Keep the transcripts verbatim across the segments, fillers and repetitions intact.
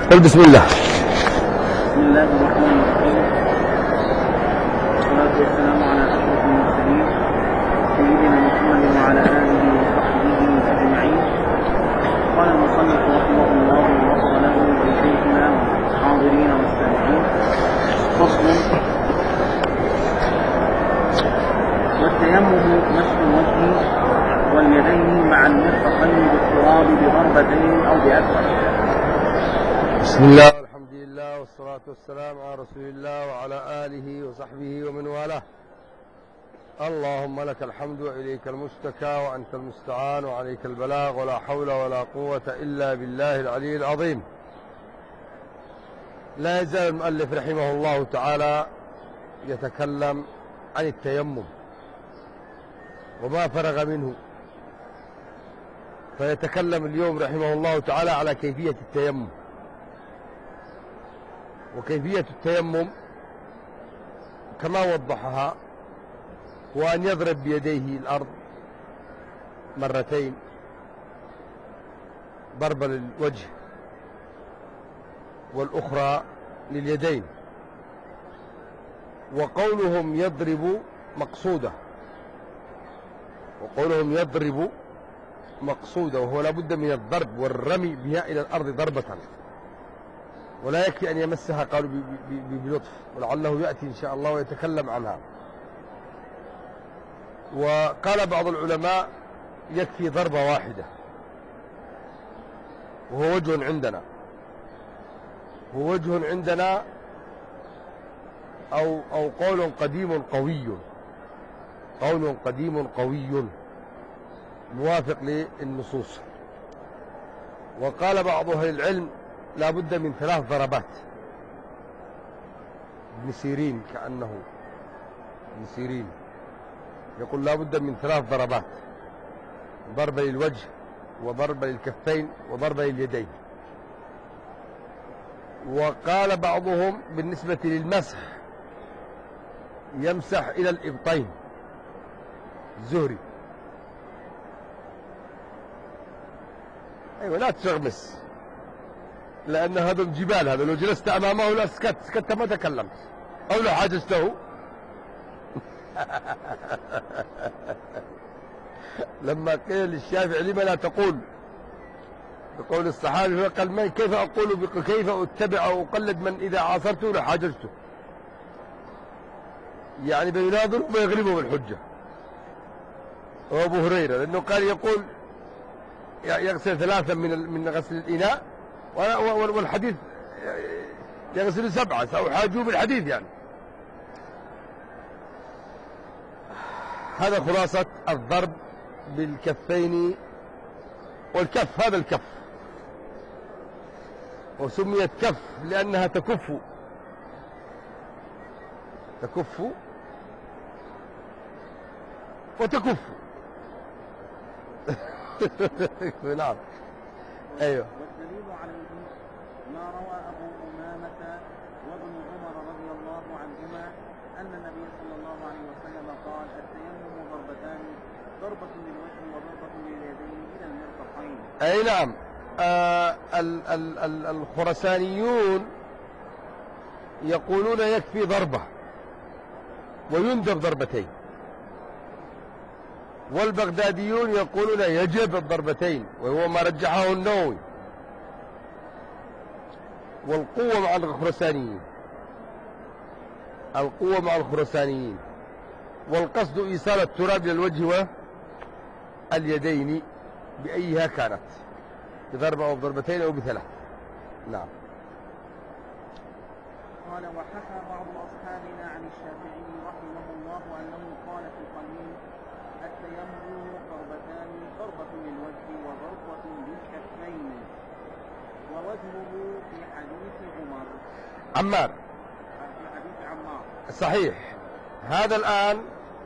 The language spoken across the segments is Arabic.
قل بسم الله. بسم الله الرحمن الرحيم، والصلاة والسلام على أشرف المرسلين سيدنا محمد وعلى آله وصحبه أجمعين. قال المصنف رحمه الله وغفر له ولشيخنا الحاضرين والسامعين: فصل. والتيمم مسح الوجه واليدين مع المرفقين بالتراب بضربتين أو بأكثر. بسم الله والحمد لله والصلاة والسلام على رسول الله وعلى آله وصحبه ومن والاه. اللهم لك الحمد وإليك المشتكى وأنت المستعان وعليك البلاغ ولا حول ولا قوة إلا بالله العلي العظيم. لا يزال المؤلف رحمه الله تعالى يتكلم عن التيمم وما فرغ منه، فيتكلم اليوم رحمه الله تعالى على كيفية التيمم. وكيفية التيمم كما وضحها هو أن يضرب بيديه الأرض مرتين، ضربة للوجه والأخرى لليدين. وقولهم يضرب مقصودة وقولهم يضرب مقصودة وهو لابد من الضرب والرمي بها إلى الأرض ضربة، ولا يكفي أن يمسها قالوا بلطف، ولعله يأتي إن شاء الله ويتكلم عنها. وقال بعض العلماء يكفي ضربة واحدة، وهو وجه عندنا هو وجه عندنا أو أو قول قديم قوي قول قديم قوي موافق للنصوص. وقال بعض أهل العلم لا بد من ثلاث ضربات. ابن سيرين كأنه ابن سيرين يقول لا بد من ثلاث ضربات: ضربة للوجه وضربة للكفين وضربة لليدين. وقال بعضهم بالنسبة للمسح يمسح إلى الإبطين، الزهري. أيوة لا تشغمس، لأن هذا الجبال، هذا لو جلست أمامه لا سكت سكت ما تكلمت، أو لو حاجزته لما قيل للشافعي لما لا تقول بقول الصحابي، فقال من كيف أقول كيف أتبع أو أقلد من إذا عاصرته لحاجزته، يعني بيناظر ويغلبه بالحجة. وأبو هريرة لأنه قال يقول يغسل ثلاثا من من غسل الإناء، والحديث يغسل سبعة، أو حاجوا بالحديث يعني. هذا خلاصة الضرب بالكفين والكف. هذا الكف وسميت كف لأنها تكف تكف وتكف نعم. أيوه. والدليل عليه ما روى أبو أمامة وابن عمر رضي الله عنهما أن النبي صلى الله عليه وسلم قال: التيمم ضربتان، ضربة للوجه وضربة لليدين إلى المرفقين. أي نعم. آه ال ال ال الخرسانيون يقولون يكفي ضربة ويندب ضربتين، والبغداديون يقولون يجب الضربتين، وهو ما رجحه النووي. والقوة مع الخرسانيين القوة مع الخرسانيين والقصد إيصال التراب للوجه واليدين بأيها كانت، بضربة أو بضربتين أو بثلاث. نعم. قال: وحكى بعض أصحابنا عن الشافعي رحمه الله أنه قال في القليل: التيمم ضربتان، ضربة للوجه وضربة للكفين، ووجهه في حديث عمر عمار في حديث عمار. صحيح. هذا الآن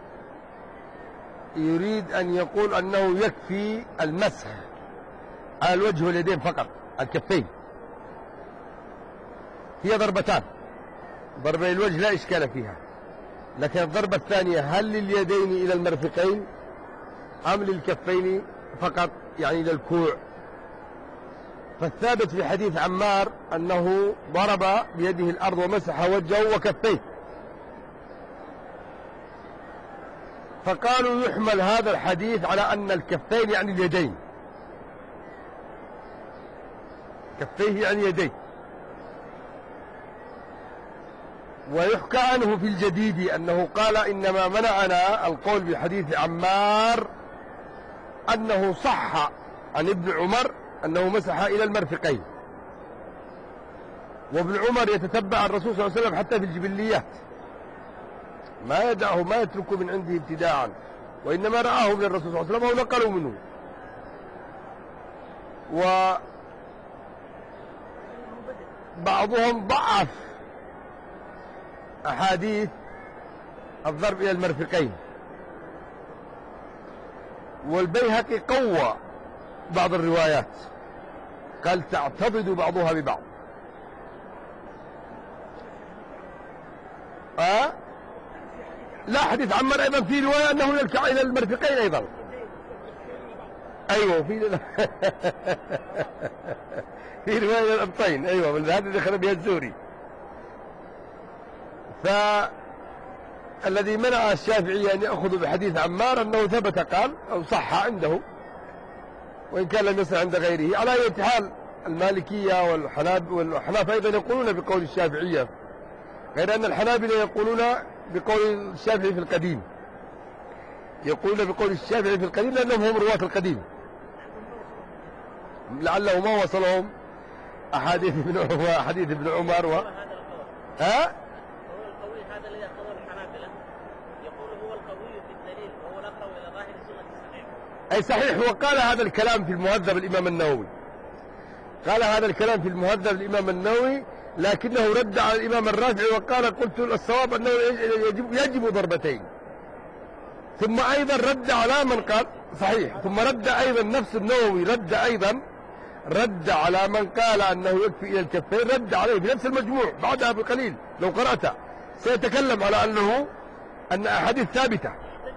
يريد أن يقول أنه يكفي المسح على الوجه واليدين فقط، الكفين. هي ضربتان، ضربة للوجه لا إشكال فيها، لكن الضربة الثانية هل لليدين إلى المرفقين أم للكفين فقط، يعني إلى الكوع فالثابت في حديث عمار أنه ضرب بيده الأرض ومسح وجهه وكفيه، فقالوا يحمل هذا الحديث على أن الكفين يعني اليدين، كفيه يعني يديه. ويحكى عنه في الجديد أنه قال إنما منعنا القول بحديث عمار أنه صح عن ابن عمر أنه مسح إلى المرفقين، وابن عمر يتتبع الرسول صلى الله عليه وسلم حتى في الجبليات، ما يدعه ما يتركه من عنده ابتداعا، وإنما رآه من الرسول صلى الله عليه وسلم ونقلوا منه. وبعضهم ضعف أحاديث الضرب إلى المرفقين، والبيهقي قوى بعض الروايات، قال تعتضد بعضها ببعض. أه؟ لا، حديث عمر أيضا في رواية أنه إلى المرفقين أيضا. أيوة في في رواية إلى الأبطين، أيوة من هذا اللي خرج بها الزوري. فالذي منع الشافعي أن يأخذ بحديث عمار أنه ثبت قال أو صح عنده، وإن كان لم يصح عند غيره. على أي حال المالكية والحناب والحناف أيضا يقولون بقول الشافعية، غير أن الحنابلة يقولون بقول الشافعي في القديم، يقولون بقول الشافعي في القديم لأنهم هم رواة القديم، لعله ما وصلهم أحاديث ابن عمر حديث ابن عمر و... ها؟ هو القوي هذا الذي يأخذه الحنابلة، يقول هو القوي في الدليل وهو الأقرب إلى ظاهر سنة الصحيح. أي صحيح، هو قال هذا الكلام في المهذب الإمام النووي، قال هذا الكلام في المهذب الإمام النووي، لكنه رد على الإمام الرافعي وقال قلت الصواب أنه يجب, يجب ضربتين. ثم أيضا رد على من قال صحيح، ثم رد أيضا نفس النووي رد أيضا رد على من قال أنه يكفي إلى الكفين، رد عليه في نفس المجموع بعدها بقليل لو قرأته سيتكلم على أنه أن أحاديث ثابتة.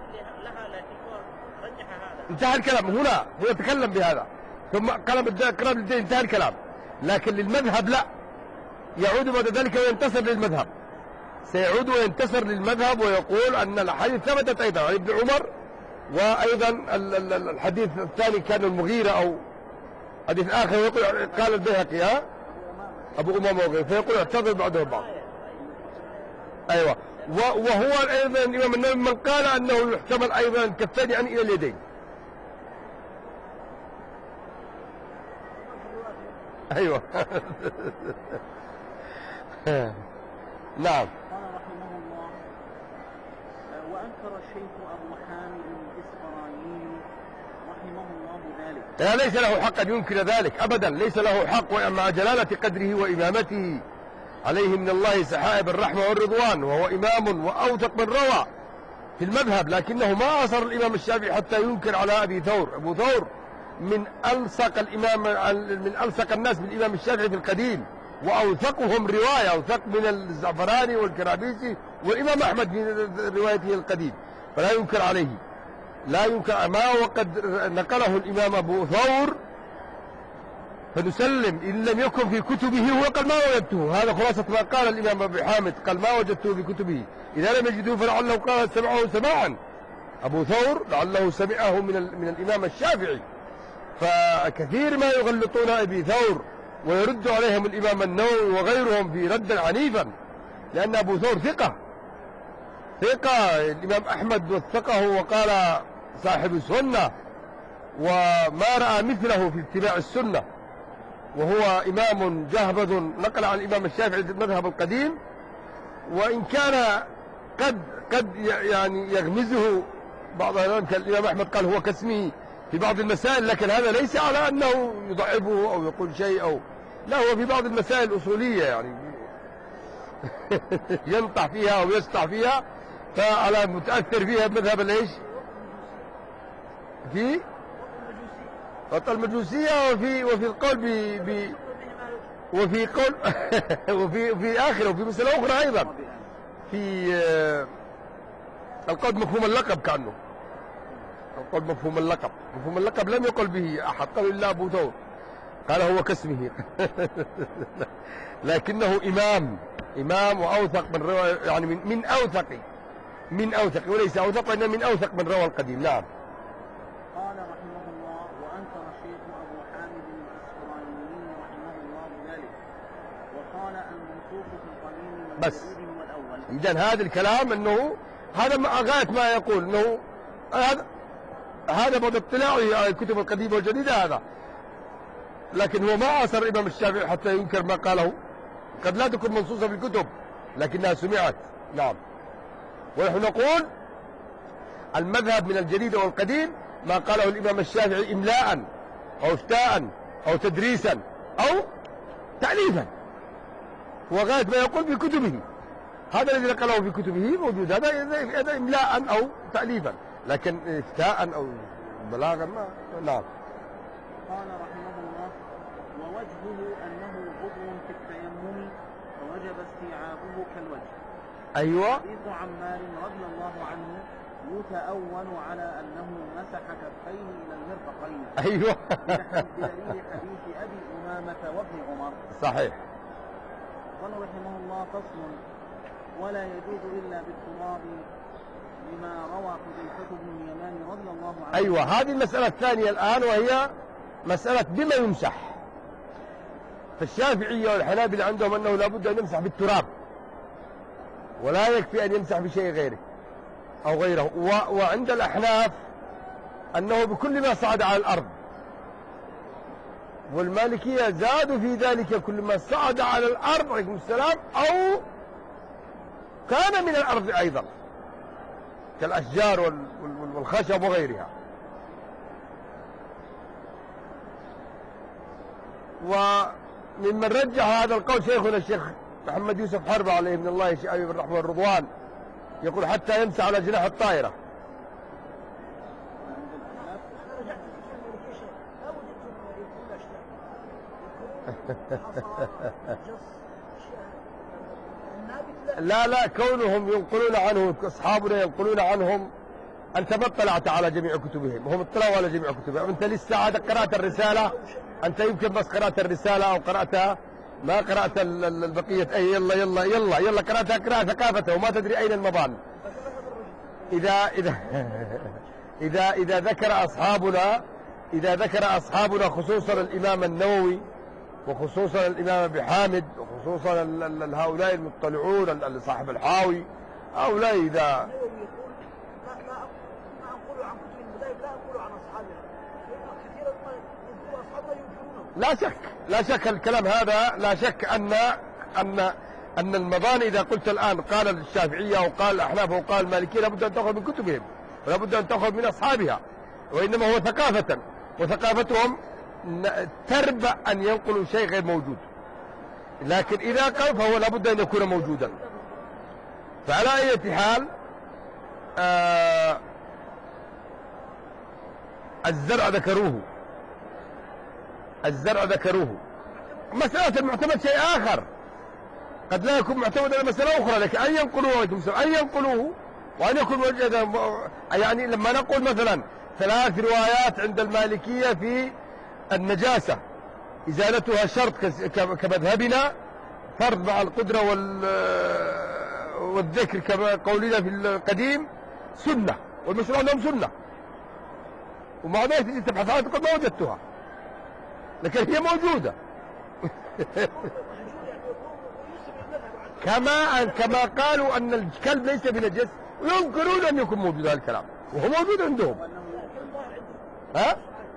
انتهى الكلام هنا، هو يتكلم بهذا ثم قلب القراب للدين، انتهى الكلام. لكن للمذهب لا، يعود بعد ذلك وينتصر للمذهب، سيعود وينتصر للمذهب ويقول أن الحديث ثبتت أيضا عن ابن عمر، وأيضا الحديث الثاني كان المغيرة أو حديث آخر، ويقول قال البيهقي ها أبو أمامة وغيره، فيقول اعتذر بعده بعض. أيوة، وهو أيضا الإمام النووي من قال أنه يحتمل أيضا كفين يعني إلى اليدين. أيوة نعم. قال رحمه الله: وأنكر الشيخ أبو حامد الإسفرايني رحمه الله ذلك. لا، ليس له حق أن ينكر ذلك أبدا، ليس له حق، مع جلالة قدره وإمامته عليه من الله سحائب الرحمة والرضوان، وهو إمام وأوثق من روى في المذهب، لكنه ما أصر الإمام الشافعي حتى ينكر على أبي ثور. أبو ثور من ألصق الإمام من ألصق الناس بالإمام الشافعي في القديم، وأوثقهم رواية، أوثق من الزعفراني والكرابيسي والإمام أحمد في روايته القديم، فلا ينكر عليه، لا ينكر ما وقد نقله الإمام أبو ثور فنسلم إن لم يكن في كتبه. هو قال ما وجدته، هذا خلاصة ما قال الإمام أبو حامد، قال ما وجدته في كتبه، إذا لم يجدوه فلعله قال سمعه سماعا. أبو ثور لعله سمعه من من الإمام الشافعي، فكثير ما يغلطون أبي ثور ويرد عليهم الإمام النووي وغيرهم في ردا عنيفا، لأن أبو ثور ثقة ثقة الإمام أحمد وثقه وقال صاحب السنة، وما رأى مثله في اتباع السنة، وهو إمام جهبذ نقل عن الإمام الشافعي في المذهب القديم، وإن كان قد قد يعني يغمزه بعض العلماء كالإمام أحمد قال هو كاسمه في بعض المسائل، لكن هذا ليس على أنه يضعفه أو يقول شيء، أو لا، هو في بعض المسائل الأصولية يعني ينطح فيها أو يسطح فيها، فعلى متأثر فيها بمذهب الإيش في المجوسية، وفي وفي القول ب ب وفي قول وفي في آخر وفي مسألة أخرى أيضا في القول مفهوم اللقب، كأنه القول مفهوم اللقب، مفهوم اللقب لم يقل به أحد، قال إلا أبو ثور، قال هو كاسمه. لكنه إمام إمام وأوثق من روى، يعني من, من أوثق من أوثق وليس أوثق، وإنما من أوثق من روى القديم. نعم. قال رحمه الله: وأنكر الشيخ أبو حامد الأسفراني رحمه الله ذلك، وقال المنسوخ في القديم بس. والجديد والأول. إذن هذا الكلام أنه هذا غاية ما يقول أنه هذا هذا بعد اطلاعه على الكتب القديمة والجديدة هذا، لكن هو ما عاصر الإمام الشافعي حتى ينكر ما قاله. قد لا تكون منصوصة في الكتب لكنها سمعت. نعم. ونحن نقول المذهب من الجديد والقديم ما قاله الإمام الشافعي إملاء أو افتاء أو تدريسا أو تأليفا، وغاية ما يقول في كتبه. هذا الذي نقله في كتبه موجود، هذا هذا إملاء أو تأليفا، لكن افتاء أو بلاغا ما. نعم. قال رحمه الله: ووجهه أنه عضو في التيمم فوجب استيعابه كالوجه. أيوة. حديث عمار رضي الله عنه يتأول على أنه مسح كفيه إلى المرفقين. أيوة. بدليل حديث أبي أمامة وابن عمر. صحيح. قال رحمه الله: فصل: ولا يجوز إلا بالتراب، لما روى حذيفة بن اليمان رضي الله عنه. أيوة، هذه المسألة الثانية الآن، وهي مسألة بما يمسح. فالشافعية والحنابلة عندهم أنه لابد أن يمسح بالتراب، ولا يكفي أن يمسح بشيء غيره أو غيره. و... وعند الأحناف أنه بكل ما صعد على الأرض، والمالكية زادوا في ذلك كل ما صعد على الأرض عليكم السلام أو كان من الأرض أيضا كالأشجار وال... والخشب وغيرها. وممن رجح هذا القول شيخنا الشيخ محمد يوسف حرب عليه من الله أبي بالرحمة والرضوان، يقول حتى يمسح على جناح الطائرة. لا لا كونهم ينقلون عنه، أصحابنا ينقلون عنهم. أنت ما اطلعت على جميع كتبهم، هم اطلعوا على جميع كتبهم. أنت لسه عاد قرأت الرسالة، أنت يمكن بس قرأت الرسالة أو قرأتها، ما قرأت البقية. أي يلا يلا يلا يلا قرأتها قراءة ثقافته وما تدري أين المضان. إذا إذا إذا إذا ذكر أصحابنا إذا ذكر أصحابنا خصوصا الإمام النووي وخصوصا الإمام أبي حامد وخصوصا هؤلاء المطلعون صاحب الحاوي، هؤلاء إذا لا شك لا شك الكلام هذا، لا شك أن أن أن المضان إذا قلت الآن قال الشافعية وقال الأحناف وقال المالكية لابد أن تأخذ من كتبهم ولابد أن تأخذ من أصحابها، وإنما هو ثقافة، وثقافتهم تربى أن ينقلوا شيء غير موجود. لكن إذا قال فهو لابد أن يكون موجودا. فعلى أي حال آه الزرع ذكروه الزرع ذكروه مسألة المعتمد شيء آخر، قد لا يكون معتمد على مسألة أخرى، لكن أن ينقلوه أن ينقلوه وأن يكون موجودا. يعني لما نقول مثلا ثلاث روايات عند المالكية في النجاسة إزالتها شرط كمذهبنا، فرض مع القدرة والذكر كما قولنا في القديم، سنة، والمشروع عندهم سنة، ومع ذلك تجي تبحث عنها تقول ما وجدتها، لكن هي موجودة. كما كما قالوا أن الكلب ليس بنجس، وينكرون أن يكون موجود هذا الكلام، وهو موجود عندهم. ها؟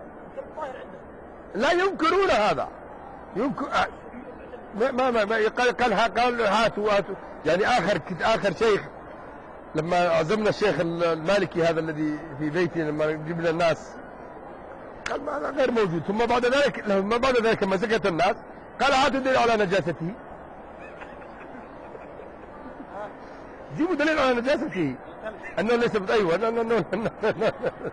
لا ينكرون هذا، ينكر ما ما ما قال قال قال هاتوا هاتوا. يعني آخر آخر شيخ لما عزمنا الشيخ المالكي هذا الذي في بيتي، لما جبنا الناس قال ما غير موجود، ثم بعد ذلك لما بعد ذلك لما سكت الناس قال هاتوا دليل على نجاسته. جيبوا دليل على نجاسته أنه ليس بد... أيوة أنه أنه أنه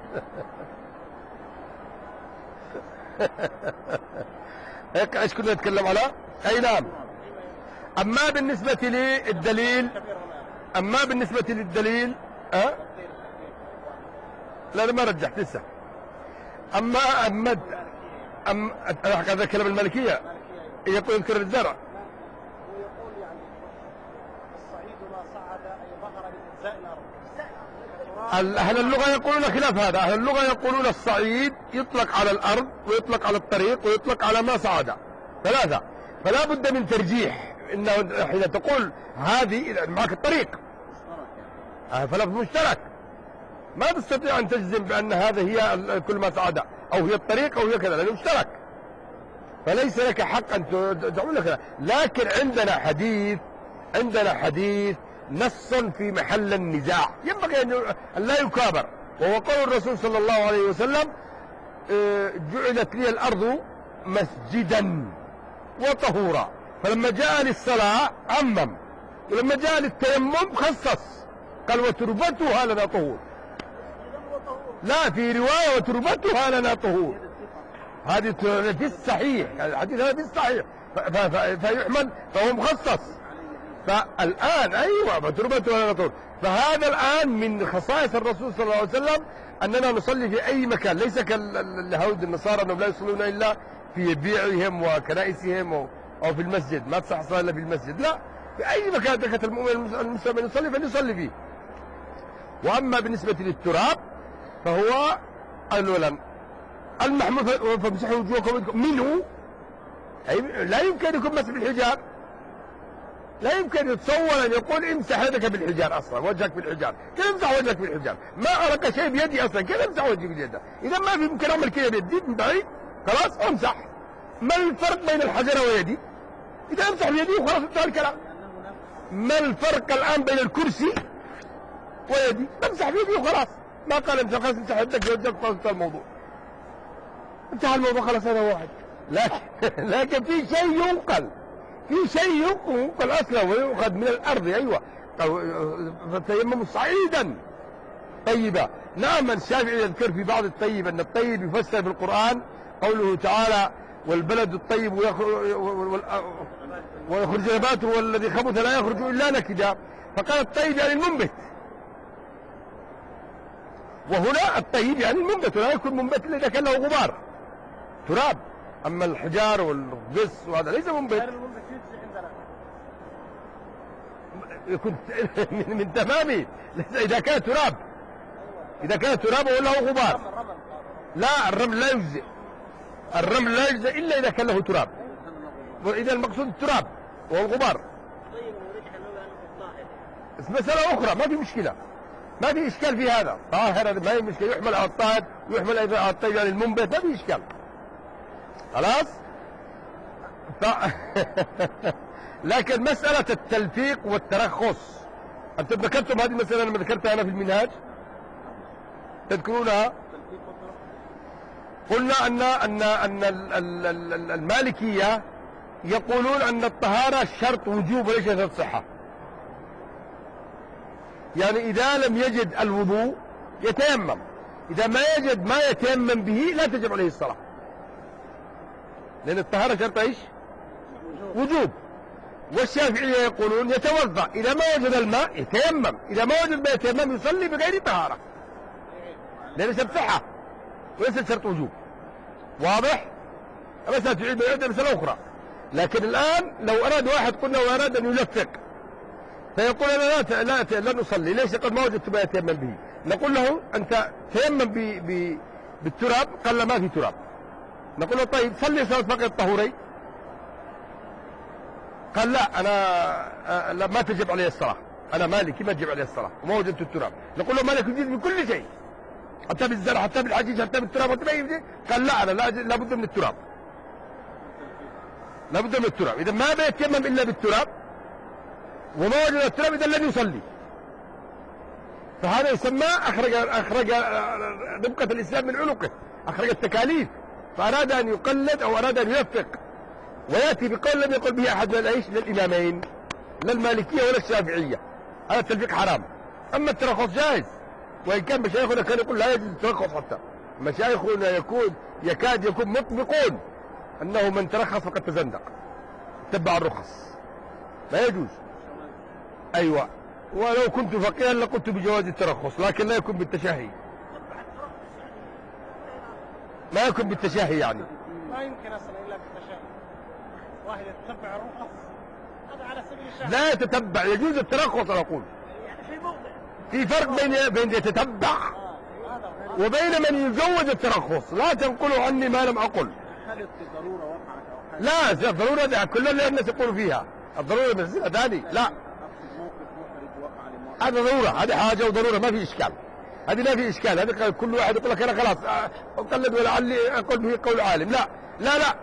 هيك ايش كنا نتكلم على؟ أي نعم. أما بالنسبة للدليل أما بالنسبة للدليل أه؟ لا لا ما رجحت لسه. أما أما أم هذا كلام المالكية يقول يذكر الزرع. ويقول يعني الصعيد ما صعد أي ظهر بإجزاء الأرض. أهل اللغة يقولون خلاف هذا. أهل اللغة يقولون الصعيد يطلق على الأرض ويطلق على الطريق ويطلق على ما صعد، ثلاثة. فلا بد من ترجيح، إنه حين تقول هذه معك الطريق فلا مشترك، ما تستطيع أن تجزم بأن هذا هي كل ما صعد أو هي الطريق أو هي كذا، لأنه مشترك، فليس لك حق أن تعمل كذا. لكن عندنا حديث عندنا حديث نص في محل النزاع ينبغي أن لا يكابر، وهو قول الرسول صلى الله عليه وسلم جعلت لي الأرض مسجدا وطهورا، فلما جاء للصلاة عمم، ولما جاء للتيمم خصص، قال وتربتها لنا طهور. لا، في رواية وتربتها لنا طهور، هذه في الصحيح، الحديث هذا في الصحيح، فيحمل فهو مخصص. فالآن أيوة وتربتها لنا طهور، فهذا الآن من خصائص الرسول صلى الله عليه وسلم أننا نصلي في أي مكان، ليس كاليهود النصارى أنهم لا يصلون إلا في بيعهم وكنائسهم أو في المسجد، ما تصح صلاة إلا في المسجد، لا، في أي مكان دخل المؤمن المسلم يصلي فليصلي فيه. وأما بالنسبة للتراب فهو أولا المحمول فامسحوا وجوهكم منه، لا يمكن يكون مسح بالحجار، لا يمكن يتصور أن يقول امسح يدك بالحجار، أصلا وجهك بالحجار، كيف امسح وجهك بالحجار؟ ما أرق شيء بيدي أصلا، كيف امسح وجهي بيدي؟ إذا ما في يمكن أعمل كذا بيدي من بعيد خلاص امسح. ما الفرق بين الحجر ويدي؟ إذا امسح بيدي وخلاص انتهى الكلام. ما الفرق الآن بين الكرسي ويدي؟ امسح بيدي وخلاص، ما قال امسح، خلاص امسح يدك ويدك خلاص انتهى الموضوع، انتهى الموضوع خلاص، هذا واحد. لكن لكن في شيء ينقل، في شيء ينقل اصلا ويؤخذ من الارض، ايوه، فتيمموا صعيدا طيبا. نعم، الشافعي يذكر في بعض الطيب ان الطيب يفسر في القران قوله تعالى والبلد الطيب ويخرج نباته والذي خبث لا يخرج الا نكدا، فقال الطيب يعني المنبت، وهنا الطيب يعني المنبت، ولا يكون منبت الا اذا كان له غبار تراب. اما الحجار والقص وهذا ليس منبت، يكون من, من تمامه اذا كان تراب، اذا كان تراب وله غبار. لا، الرمل لا يجزئ، الرمل لا يجزئ الا اذا كان له تراب، واذا المقصود التراب والغبار. مسألة أخرى ما في مشكلة، ما في إشكال في هذا، طاهر ما في مشكلة، يحمل على الطاهر ويحمل أيضا على الطيب يعني المنبت، ما في إشكال خلاص. ف... لكن مسألة التلفيق والترخص، أنتم ذكرتم هذه المسألة لما ذكرتها أنا في المنهاج، تذكرونها؟ قلنا أن أن أن المالكية يقولون أن الطهارة شرط وجوب وليس شرط صحة، يعني إذا لم يجد الوضوء يتيمم، إذا ما يجد ما يتيمم به لا تجب عليه الصلاة، لأن الطهارة شرط إيش؟ وجوب. والشافعية يقولون يتوضأ، إذا ما وجد الماء يتيمم، إذا ما وجد ما يتيمم يصلي بغير طهارة، لأن شرط صحة وليس شرط وجوب. واضح؟ مسألة تعيد بعيد مسألة أخرى. لكن الآن لو أراد واحد، قلنا وأراد أن يلفق فيقول أنا لا لا لن أصلي، ليش؟ قد ما وجدت ما يتيمم به. نقول له أنت تيمم بالتراب، قال لا ما في تراب. نقول له طيب صلي صلاة فقط الطهورين، قال لا أنا لا ما تجب علي الصلاة، أنا مالكي ما تجب علي الصلاة وما وجدت التراب. نقول له مالك يجوز بكل شيء، حتى بالزرع حتى بالحجيج حتى بالتراب حتى بأي شيء، قال لا أنا لا لابد من التراب، لابد من التراب. إذا ما بيتيمم إلا بالتراب وما وجد التراب إذا لن يصلي. فهذا يسمى أخرج أخرج ربقة الإسلام من عنقه، أخرج التكاليف، فأراد أن يقلد أو أراد أن يوفق، ويأتي بقول لم يقل به أحد من الأيش للإمامين، لا المالكية ولا الشافعية، هذا التلفيق حرام. أما الترخص جائز، وإن كان مشايخنا كان يقول لا يجوز الترخص، حتى مشايخنا يكون يكاد يكون مطبقون أنه من ترخص فقد تزندق، تبع الرخص، لا يجوز. أيوة، ولو كنت فقيها لقلت بجواز الترخص، لكن لا يكون بالتشهي، ما يكون بالتشهي يعني ما يمكن اصلا الا بالتشهد. واحد يتتبع الرخص هذا على سبيل الشهر. لا يتتبع، يجوز الترخص أنا أقول. يعني في موضع. في فرق بين بين يتتبع آه. وبين من يزوج الترخص. لا تنقلوا عني ما لم أقل. حالة ضرورة وقعت أو حالة لا الضرورة ده كل الناس يقولوا فيها، الضرورة مسألة ثانية. لا أقصد موقف محرج وقع لمؤمن. هذا ضرورة، هذه حاجة وضرورة ما في إشكال. هذه ما في إشكال، هذه كل واحد يقول لك أنا خلاص أقلد ولعلي أقول به قول عالم. لا لا لا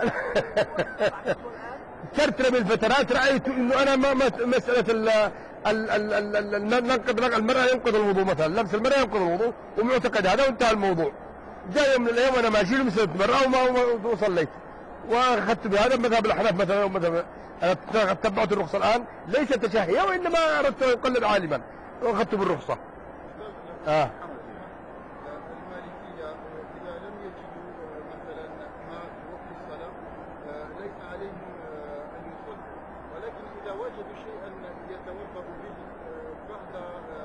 فترة من الفترات رأيت إنه أنا ما مسألة ال ال ال ال ننقض المرأة ينقض الوضوء مثلا، لبس المرأة ينقض الوضوء ومعتقد هذا وانتهى الموضوع. جاء يوم من الأيام وأنا ماشي لمسألة المرأة وما وصليت وأخذت بهذا مذهب الأحناف مثلا، ومذهب أنا تبعت الرخصة الآن ليس تشهيا وإنما أردت أن أقلد عالما وأخذت بالرخصة. آه. المالكية إذا لم يجدوا مثلا ماء في وقت الصلاة ليس عليهم أن يصلوا، ولكن إذا وجدوا شيئا يتوضأ به بعد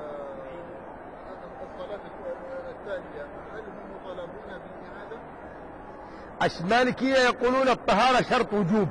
الصلاة التالية هل هم مطالبون بالإعادة؟ المالكية يقولون الطهارة شرط وجوب،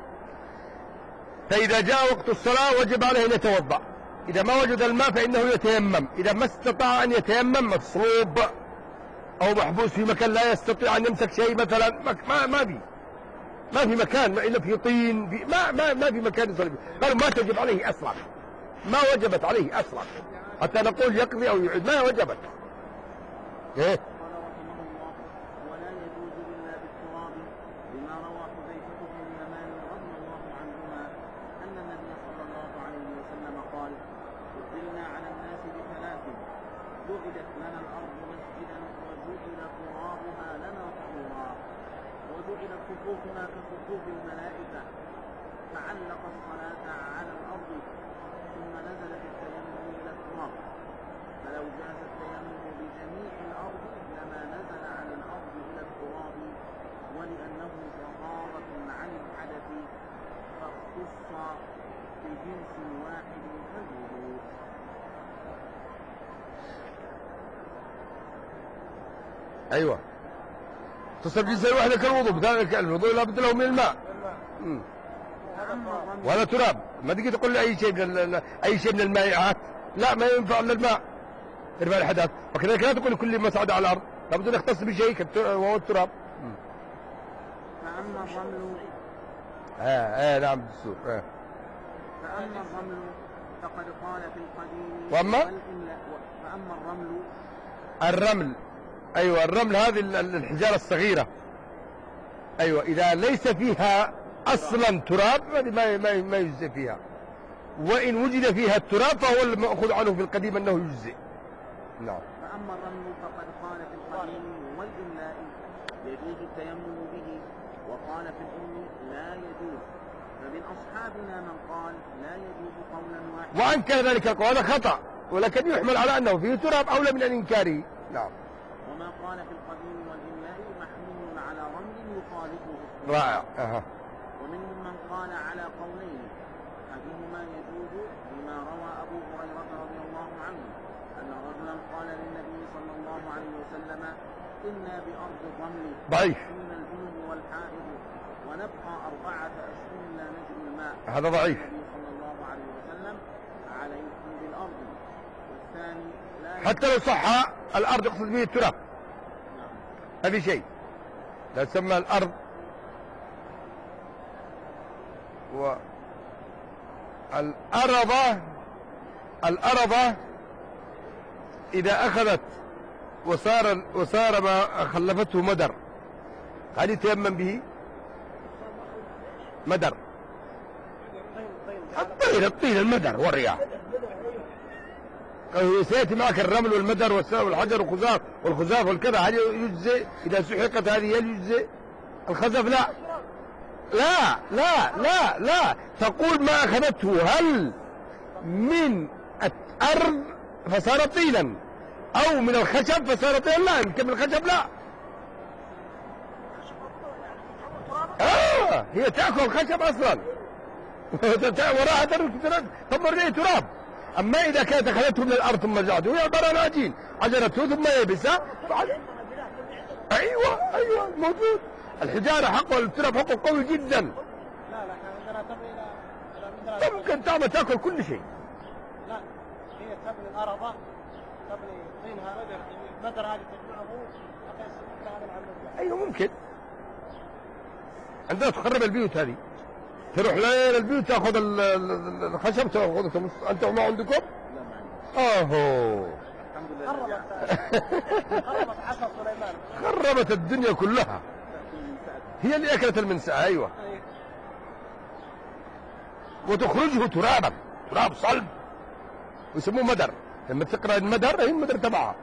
فإذا جاء وقت الصلاة وجب عليه أن يتوضأ، إذا ما وجد الماء فإنه يتيمم، إذا ما استطاع أن يتيمم مصلوب أو محبوس في مكان لا يستطيع أن يمسك شيء مثلا ما ما في ما في مكان ما إلا في طين في ما ما ما في مكان يصلي فيه، قالوا ما تجب عليه أصلا، ما وجبت عليه أصلا حتى نقول يقضي أو يعيد، ما وجبت. إيه؟ قال رحمه الله: ولا يجوز إلا بالتراب، بما روى حذيفة بن اليمان رضي الله عنهما أن النبي صلى الله عليه وسلم قال: فضلنا على الناس بثلاث، جعلت لنا الأرض مسجدا وجعل ترابها لنا طهورا، وجعلت صفوفنا كصفوف الملائكة، فعلق الصلاة على الأرض ثم نزلت التيمم إلى التراب، فلو جاز التيمم بجميع الأرض لما نزل عن الأرض إلى التراب، ولأنه طهارة عن الحدث فاختص بجنس واحد كالوضوء. أيوة تصب جنس الواحد كالوضوء، بذلك الوضوء لا بد له من الماء. مم. وهذا تراب، ما تجي تقول لي أي شيء من أي شيء من المائعات، لا ما ينفع إلا الماء إرفاع الحدث، وكذلك لا تقول كل ما صعد على الأرض لابد أن يختص بشيء وهو التراب. فأما الرمل آه آه نعم بالسوق. آه. فأما الرمل فقد قال في القديم وأما والإملاء. فأما الرمل الرمل، أيوة الرمل هذه الحجارة الصغيرة، أيوة إذا ليس فيها أصلا تراب ما ما ما يجزئ فيها، وإن وجد فيها التراب فهو المأخوذ عنه في القديم أنه يجزئ. نعم. فأما الرمل فقد قال في القديم والإملاء يجوز التيمم به، وقال في الأم لا يجوز، فمن أصحابنا من قال لا يجوز قولا واحدا، وأنكر ذلك القول خطأ، ولكن يحمل على أنه فيه تراب أولى من الإنكار. نعم. وما قال في القديم والإملاء محمول على رمل يخالفه. رائع. أه. ومنهم من قال على قولين، أحدهما يجوز بما روى أبو هريرة رضي الله عنه أن رجلا قال للنبي صلى الله عليه وسلم: إنا بأرض الرمل ضعيف. فينا الجنب والحائض ونبقى أربعة أشهر لا نجد الماء. هذا ضعيف. النبي صلى الله عليه وسلم: عليكم بالأرض. والثاني لا حتى لو صح الأرض يقصد به التراب، نعم. ما في شيء، لا تسمى الأرض والأرضة. الأرضة إذا أخذت وصار وصار ما خلفته مدر، هل يتيمم به؟ مدر الطين الطين المدر والرياح. سيأتي معك الرمل والمدر والحجر والخزاف والخزاف والكذا، هل يجزئ إذا سحقت هذه؟ هل يجزئ الخزف؟ لا لا لا لا لا تقول ما أخذته هل من الأرض فصار طينا أو من الخشب فصار طينا؟ لا، يمكن من الخشب لا. آه هي تأكل الخشب أصلا وراها تمر تراب. أما إذا كانت أخذته من الأرض ثم جعته هي عبارة عن عجين، عجنته ثم يبسه. أيوة أيوة موجود الحجارة حقه التراب حقه قوي جدا. لا لكن عندنا تبني إلى إلى ممكن تعمل تاكل كل شيء. لا هي تبني الأرض تبني طينها مدر المدر هذه تجمعه حتى يصير هذا العمل. ايوه ممكن. عندنا تخرب البيوت هذه، تروح لين البيوت تاخذ ال- ال- الخشب تاخذه. انتم ما عندكم؟ اهو الحمد لله. خربت خربت عصا سليمان. خربت الدنيا كلها. هي اللي اكلت المنسى. ايوه. أي. وتخرجه ترابا، تراب صلب، ويسموه مدر. لما تقرا المدر هي المدر تبعها.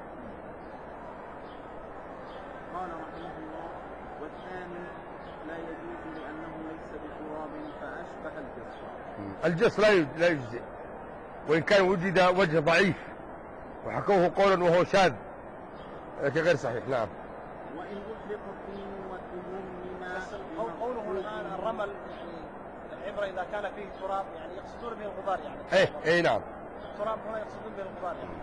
قال رحمه الله: والثاني لا يجوز لأنه ليس بتراب فأشبه الجص. الجس لا يج- لا يجزئ، وان كان وجد وجه ضعيف وحكوه قولا وهو شاذ لكن غير صحيح. نعم. وإن أطلق الطين وتيمم بس قول- قوله الآن الرمل يعني العبرة إذا كان فيه تراب يعني يقصدون به الغبار يعني. ايه ايه نعم التراب هنا يقصدون به الغبار يعني.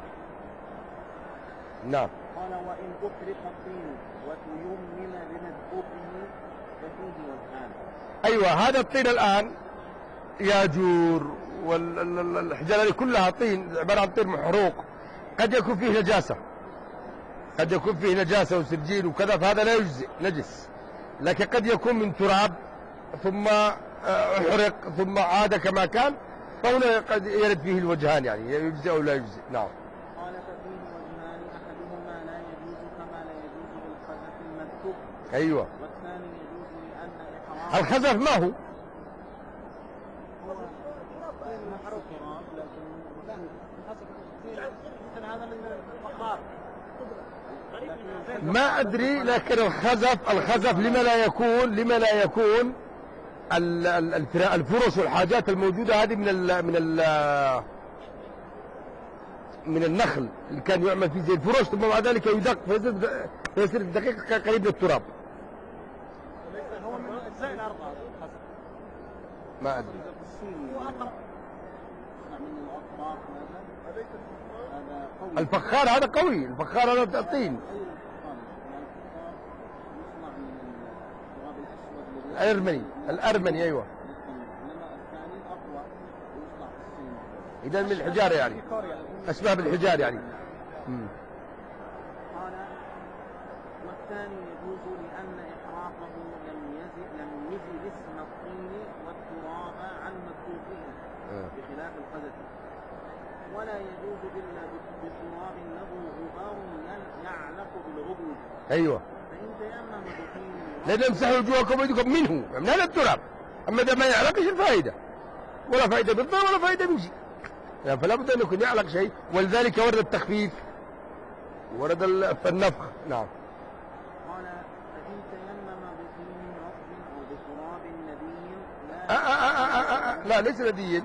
نعم. قال: وإن أطلق الطين وتيمم بمذبوحه ففيه وجهان. ايوه هذا الطين الان ياجور والحجاره هذه كلها طين، عباره عن طين محروق. قد يكون فيه نجاسه، قد يكون فيه نجاسه وسرجين وكذا، فهذا لا يجزئ نجس. لكن قد يكون من تراب ثم آه، احرق ثم عاد كما كان، فهنا قد يرد فيه الوجهان يعني يجزئ او لا يجزئ. نعم. قال: ففيه وجهان، أحدهما لا يجوز كما لا يجوز بالخزف المذبوح، ايوه. والثاني يجوز لأن إحرام الخزف ما هو؟ محروق تراب لكن مثل هذا من الفخار. ما ادري، لكن الخزف الخزف لما لا يكون لما لا يكون ال- ال- الفرا- الفرش والحاجات الموجوده هذه من ال من ال من النخل اللي كان يعمل فيه زي الفرش، ثم بعد ذلك يدق فيصير فيصير دقيق قريب للتراب. هو من أجزاء الأرض هذا الخزف. ما ادري. الصيني هو أقرب. يصنع من الأطباق هذا هذا قوي. الفخار هذا قوي، الفخار هذا الطين. أي الفخار، يعني الفخار يصنع من التراب الأسود الذي- الارمني الارمني ايوه. إنما الثاني أقوى ويصنع في الصين. اذا من الحجاره يعني، في كوريا. اشبه بالحجار يعني. مم. قال: والثاني يجوز لأن إحراقه لم يزل لم يزل اسم الطين والتراب عن مذبوحه آه. بخلاف الخزف، ولا يجوز إلا بتراب له غبار يل- يعلق بالغبن، ايوه. فإن تيمم بطين لأن امسحوا وجوهكم ويدكم منه، من هذا التراب. اما اذا ما يعلقش الفائده، ولا فائده بالضوء ولا فائده بشيء، يعني فلا بد ان يكون يعلق شيء، ولذلك ورد التخفيف ورد ال- النفخ. نعم. قال: فإن تيمم بطين رطب أو بتراب ندي آه لا آه آه آه آه آه. لا ليس نديا،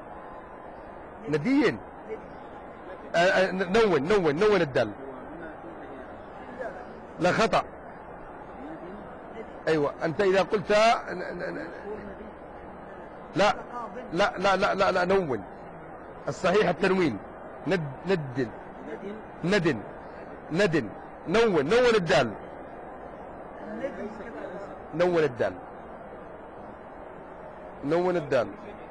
نديا. آه آه نون نون نون الدال. وهنا فيها لا خطأ. ندي ايوه انت اذا قلت ن- ن- ن- لا لا لا لا لا, لا نون. الصحيح التنوين. ند ند ندي ندن ندن نون نون الدال، نون الدال، نون الدال.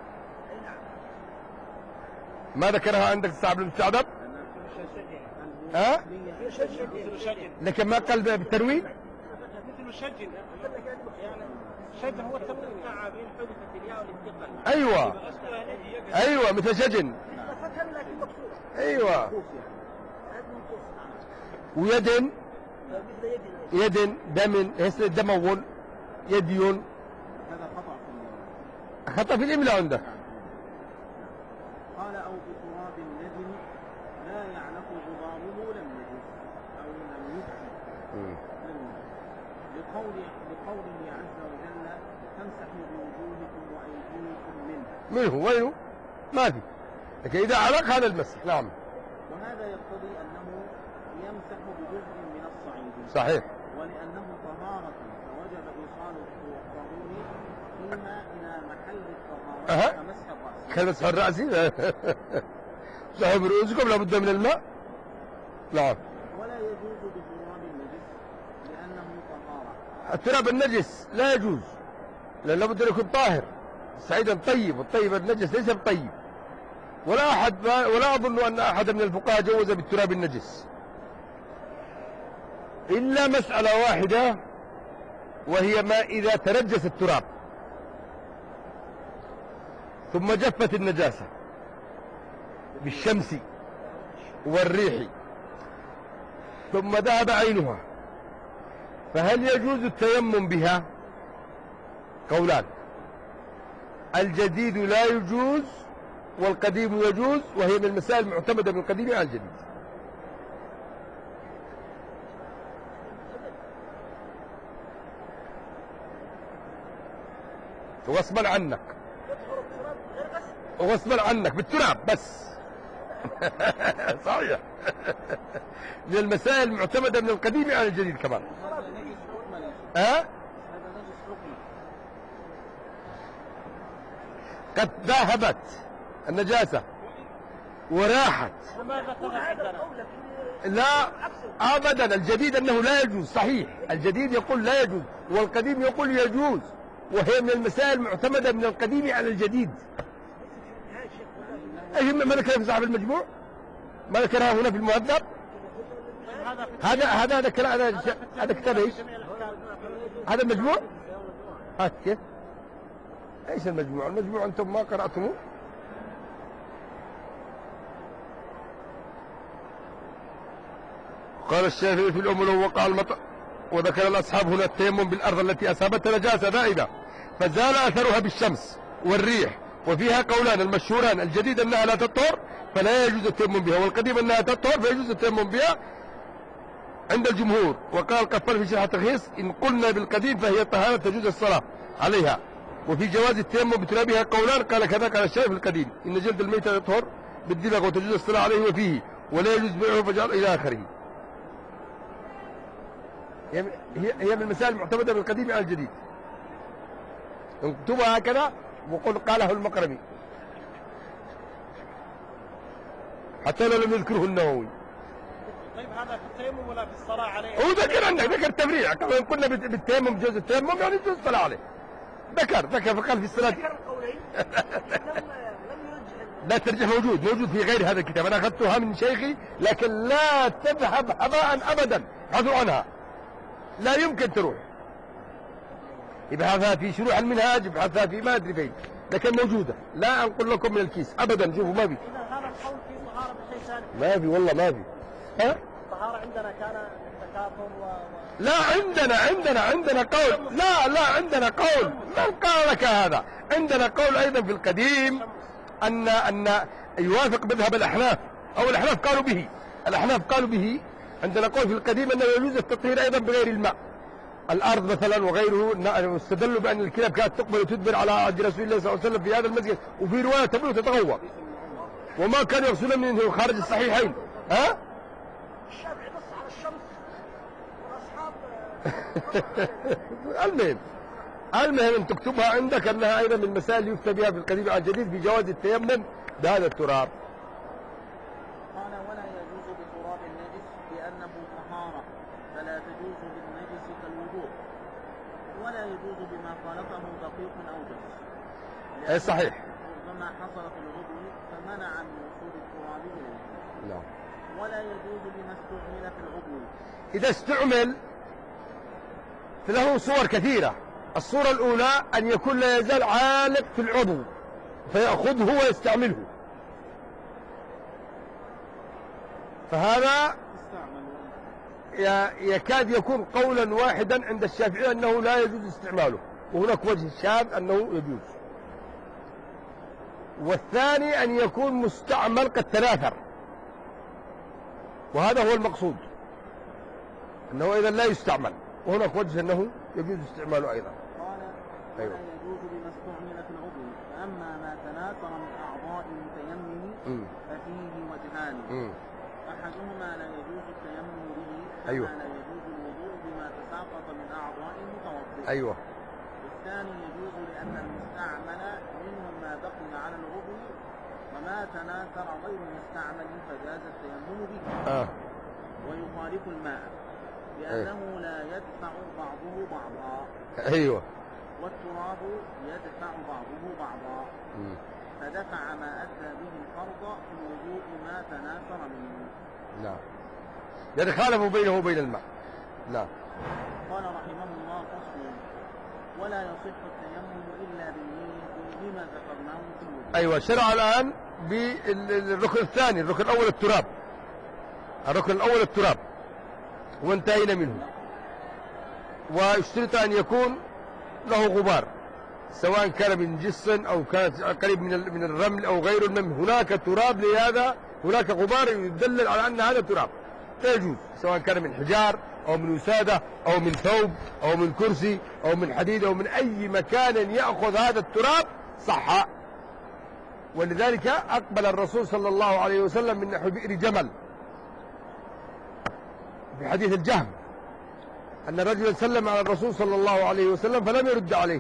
ما ذكرها عندك صاحب المستعذب؟ ها؟ مثل الشجن. لكن ما قال بالتنوين؟ مثل الشجن. يعني الشجن هو التموين. تعابين حذفت الياء للثقل. ايوه ايوه مثل شجن. ايوه. ويد يد دم يسل دمون يديون. هذا خطأ في خطأ في الإملاء عنده. قال: أو بتراب ندم لا يعلق غباره لم يجز أو لم يجزي لم يجز. لقول لقوله عز وجل: فامسحوا بوجوهكم وأيديكم منه. منه وينه؟ ما في. لكن إذا علق هذا المسح. نعم. وهذا يقتضي أنه يمسح بجزء من الصعيد، صحيح. ولأنه طهارة فوجب إيصال الطهور فيها إلى محل الطهارة أها. كمسح الرأس. كلمة الرأس سحوا برؤوسكم لابد من الماء. نعم. ولا يجوز بتراب النجس لأنه طهارة التراب النجس لا يجوز، لأن لابد أن يكون طاهر سعيدا طيب، والطيب النجس ليس بطيب. ولا أحد ولا أظن أن أحد من الفقهاء جوز بالتراب النجس إلا مسألة واحدة، وهي ما إذا تنجس التراب ثم جفت النجاسة بالشمس والريح ثم ذهب عينها، فهل يجوز التيمم بها؟ قولان: الجديد لا يجوز والقديم يجوز، وهي من المسائل المعتمدة من القديم على الجديد. وغصبا عنك وغصبا عنك بالتراب بس. صحيح. من المسائل المعتمدة من القديم على الجديد كمان. ها؟ قد ذهبت النجاسة وراحت. لا أبدا، الجديد أنه لا يجوز. صحيح، الجديد يقول لا يجوز والقديم يقول يجوز، وهي من المسائل المعتمدة من القديم على الجديد. أي ما ذكرها في صاحب المجموع؟ ما ذكرها هنا في المهذب؟ هذا هذا هذا كلام هذا هذا كتاب ايش؟ هذا المجموع؟ هات كيف؟ ايش المجموع؟ المجموع انتم ما قرأتموه؟ قال الشافعي في الأم لو وقع المطر، وذكر الأصحاب هنا التيمم بالأرض التي أصابتها نجاسة ذائبة فزال أثرها بالشمس والريح، وفيها قولان المشهوران: الجديد أنها لا تطهر فلا يجوز التيمم بها، والقديم أنها تطهر فيجوز التيمم بها عند الجمهور. وقال قفال في شرح التلخيص: إن قلنا بالقديم فهي طهارة تجوز الصلاة عليها، وفي جواز التيمم بترابها قولان، قال كذا قال الشافعي في القديم: إن جلد الميت يطهر بالدبغ وتجوز الصلاة عليه وفيه، ولا يجوز بيعه فجعل إلى آخره. هي هي من المسائل المعتمدة بالقديم على الجديد. انكتبها هكذا وقل قاله المقرمي حتى لو لم يذكره النووي. طيب هذا في التيمم ولا في الصلاة عليه؟ هو ذكر عندك، ذكر تفريع، كما قلنا بالتيمم جوز التيمم يعني جوز الصلاة عليه. ذكر ذكر فقال في الصلاة. ذكر القولين. لا ترجح، موجود موجود في غير هذا الكتاب، أنا أخذتها من شيخي، لكن لا تذهب هباء أبدا، ابحثوا عنها، لا يمكن تروح. ابحثها في شروح المنهاج، ابحثها في ما أدري فين، لكن موجودة، لا أنقل لكم من الكيس أبدا. شوفوا ما في. إذا هذا القول في طهارة بشيء ثاني؟ ما في والله ما في. ها؟ الطهارة عندنا كان تكاثر و... لا عندنا عندنا عندنا قول، لا لا عندنا قول، من قال لك هذا؟ عندنا قول أيضا في القديم أن أن يوافق مذهب الأحناف، أو الأحناف قالوا به، الأحناف قالوا به. عندنا قول في القديم أنه يجوز التطهير أيضا بغير الماء، الأرض مثلا وغيره. استدلوا بأن الكلاب كانت تقبل وتدبر على عهد رسول الله صلى الله عليه وسلم في هذا المسجد، وفي رواية تبلغ تتغوى، وما كان يغسلون منه خارج الصحيحين. ها؟ الشافعي نص على الشمس واصحاب. المهم المهم ان تكتبها عندك انها ايضا من المسائل يفتى بها في القديم على الجديد في جواز التيمم بهذا التراب. قال: ولا يجوز بتراب النجس لأنه طهارة، فلا تجوز بالنجس كالوضوء، ولا يجوز بما خالطه دقيق أو جرس. اي صحيح. ربما حصل في العضو فمنع من وصول التراب إليه. نعم. ولا يجوز بما استعمل في العضو. إذا استعمل فله صور كثيرة. الصورة الأولى أن يكون لا يزال عالق في العضو فيأخذه ويستعمله، فهذا يكاد يكون قولا واحدا عند الشافعية أنه لا يجوز استعماله، وهناك وجه شاذ أنه يجوز. والثاني أن يكون مستعمل قد تناثر، وهذا هو المقصود، أنه إذا لا يستعمل، وهناك وجه أنه يجوز استعماله أيضا. قال: أيوة. ولا يجوز بما استعمل في العضو، فأما ما تناثر من أعضاء المتيمم مم. ففيه وجهان. مم. أحدهما لا يجوز التيمم به، كما أيوة. لا يجوز الوضوء بما تساقط من أعضاء المتوضئ. أيوة. والثاني يجوز لأن المستعمل منه ما بقي على العضو، وما تناثر غير مستعمل فجاز التيمم به. آه. ويخالف الماء، لأنه لا يدفع بعضه بعضا. أيوة. والتراب يدفع بعضه بعضا. مم. فدفع ما أدى به الفرض في الوضوء ما تناثر منه. نعم. يعني خالفوا بينه وبين الماء. نعم. قال رحمه الله فصل ولا يصح التيمم إلا بالنية لما ذكرناه في الوضوء. أيوة. شرع الآن بالركن الثاني. الركن الأول التراب. الركن الأول التراب وانتهينا منه. واشترط أن يكون له غبار سواء كان من جس أو كان قريب من من الرمل أو غيره. هناك تراب لهذا، هناك غبار يدلل على أن هذا تراب لا يجوز، سواء كان من حجار أو من وسادة أو من ثوب أو من كرسي أو من حديد أو من أي مكان يأخذ هذا التراب صح. ولذلك أقبل الرسول صلى الله عليه وسلم من نحو بئر جمل في حديث الجهم أن رجلا سلم على الرسول صلى الله عليه وسلم فلم يرد عليه،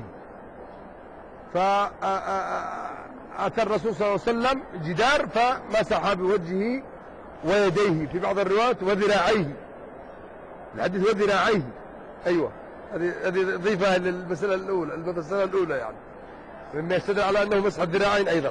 فأتى الرسول صلى الله عليه وسلم جدار فمسح بوجهه ويديه، في بعض الروايات وذراعيه، الحديث وذراعيه. أيوة، هذه ضيفة للمسألة الأولى، المسألة الأولى يعني مما يستدل على أنه مسح الذراعين أيضا.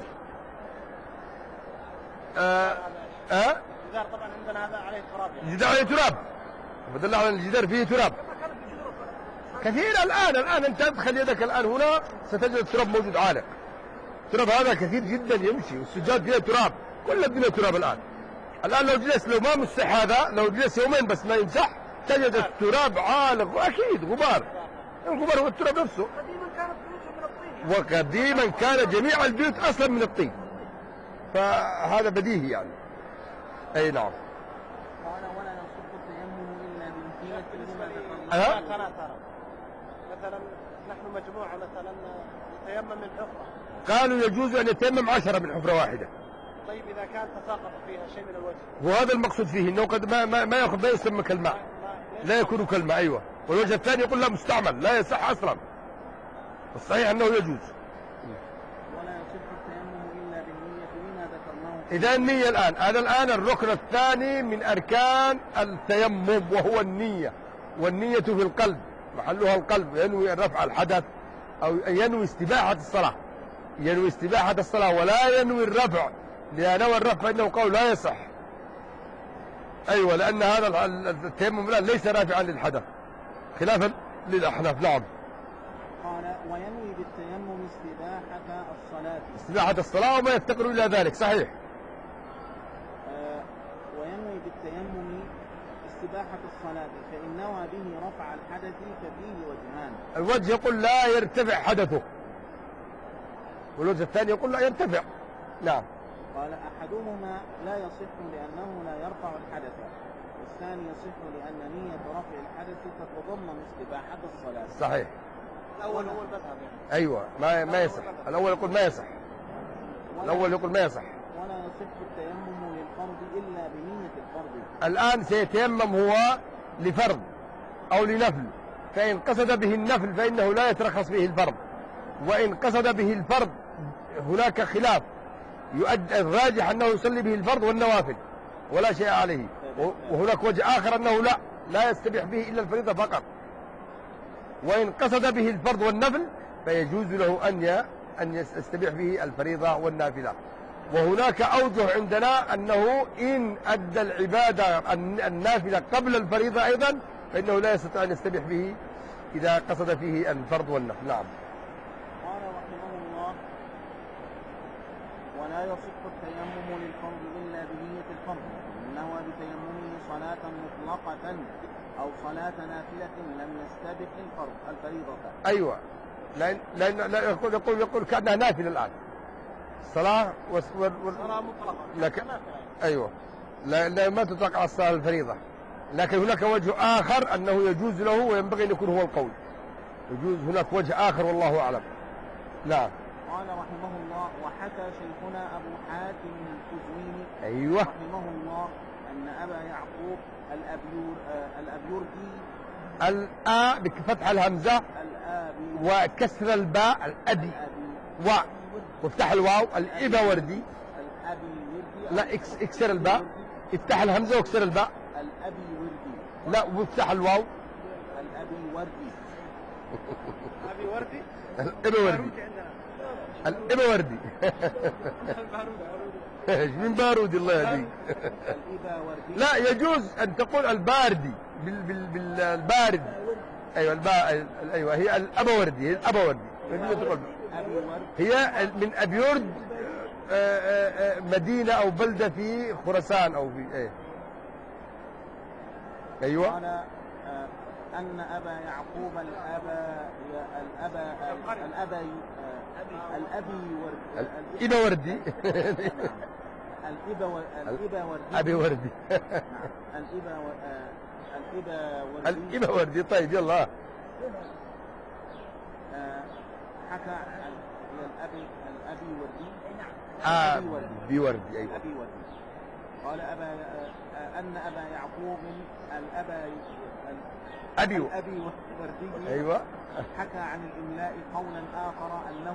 آه آه الجدار طبعا عندنا هذا عليه تراب يعني. الجدار عليه تراب، بدل على الجدار فيه تراب كثير. الآن الآن أنت أدخل يدك الآن هنا ستجد التراب موجود عالق. التراب هذا كثير جدا يمشي، والسجاد فيها تراب، كل الدنيا تراب الآن. الآن لو جلس، لو ما مسح هذا، لو جلس يومين بس ما يمسح تجد التراب عالق، وأكيد غبار. الغبار هو التراب نفسه. قديما كانت بيوتهم من الطين. وقديما كان جميع البيوت أصلا من الطين، فهذا بديهي يعني. أي نعم. قال ولا يصح التيمم إلا بنية لما ذكرناه. أه؟ تناثر. مثلا نحن مجموعة مثلا نتيمم من حفرة. قالوا يجوز أن يتيمم عشرة من حفرة واحدة. طيب إذا كان تساقط فيها شيء من الوجه. وهذا المقصود فيه أنه قد ما ما, ما يأخذ، لا يسمى كالماء، لا يكون كالماء. أيوة. والوجه الثاني يقول لا مستعمل، لا يصح أصلا. الصحيح أنه يجوز. ولا يصح التيمم إلا بالنية لما ذكرناه. إذا النية الآن، هذا الآن الركن الثاني من أركان التيمم وهو النية. والنية في القلب، محلها القلب، ينوي رفع الحدث أو ينوي استباحة الصلاة، ينوي استباحة الصلاة ولا ينوي الرفع، لأن نوى الرفع فإنه قول لا يصح. أيوة، لأن هذا التيمم الآن ليس رافعا للحدث خلافا للأحناف. نعم. قال وينوي بالتيمم استباحة الصلاة. استباحة الصلاة وما يفتقر إلى ذلك. صحيح. آه وينوي بالتيمم استباحة الصلاة فإن نوى به رفع الحدث ففيه وجهان. الوجه يقول لا يرتفع حدثه، والوجه الثاني يقول لا يرتفع. نعم. قال أحدهما لا يصح لأنه لا يرفع الحدث، والثاني يصح لأن نية رفع الحدث تتضمن استباحة الصلاة. صحيح. الأول هو المذهب يعني. أيوة، ما ما يصح. الأول يقول ما يصح. الأول يقول ما يصح. ولا يصح التيمم للفرض إلا بنية الفرض. الآن سيتيمم هو لفرض أو لنفل، فإن قصد به النفل فإنه لا يترخص به الفرض، وإن قصد به الفرض هناك خلاف، يؤدي الراجح أنه يصلي به الفرض والنوافل ولا شيء عليه، وهناك وجه آخر أنه لا لا يستبيح به إلا الفريضة فقط. وإن قصد به الفرض والنفل فيجوز له أن أن يستبيح به الفريضة والنافلة. وهناك أوجه عندنا أنه إن أدى العبادة النافلة قبل الفريضة أيضا فإنه لا يستطيع أن يستبيح به إذا قصد فيه الفرض والنفل. نعم. قال رحمه الله ولا يصح التيمم للفرض إلا بنية الفرض، إنه بتيممه صلاة مطلقة أو صلاة نافلة لم يستبح الفرض الفريضة. أيوة، لأن لأن لا يقول يقول يقول كأنها نافلة الآن صلاة وس و... صلاة مطلقة. لكن أيوة، لا, لا ما تطلق على الصلاة الفريضة، لكن هناك وجه آخر أنه يجوز له وينبغي أن يكون هو القول. يجوز هناك وجه آخر والله أعلم. نعم. قال رحمه الله وحكى شيخنا أبو حاتم القزويني أيوة رحمه الله أن أبا يعقوب الأبيور آه الأبيوردي الآ بفتح الهمزة الآبي وكسر الباء الأبي و وافتح الواو الإبا وردي الأبي وردي لا اكسر الباء، افتح الهمزة واكسر الباء الأبي وردي لا وافتح الواو. الأبي وردي. أبي وردي. الإبا وردي. الإبا وردي. من بارودي الله يهديك. الإبا وردي. لا يجوز أن تقول الباردي بال بال بالبارد. أيوة البا أيوة هي الأبا وردي، هي الأبا وردي. أبي ورد. هي من أبيورد، مدينة أو بلدة في خراسان أو في إيه. أيوة. قال آه أن أبا يعقوب الأبا الأبا الأبا آه الأبي وردي. الإبا وردي. الإبا الإبا وردي. أبي وردي. الإبا الإبا وردي. الإبا وردي. طيب يلا. آه حكى الأبي الأبي وردي. آه بوردي. أيوة. أبي وردي. قال أبا أن أبا يعقوب الأبا أبي الأبي وردي. أيوة. حكى عن الإملاء قولا آخر أنه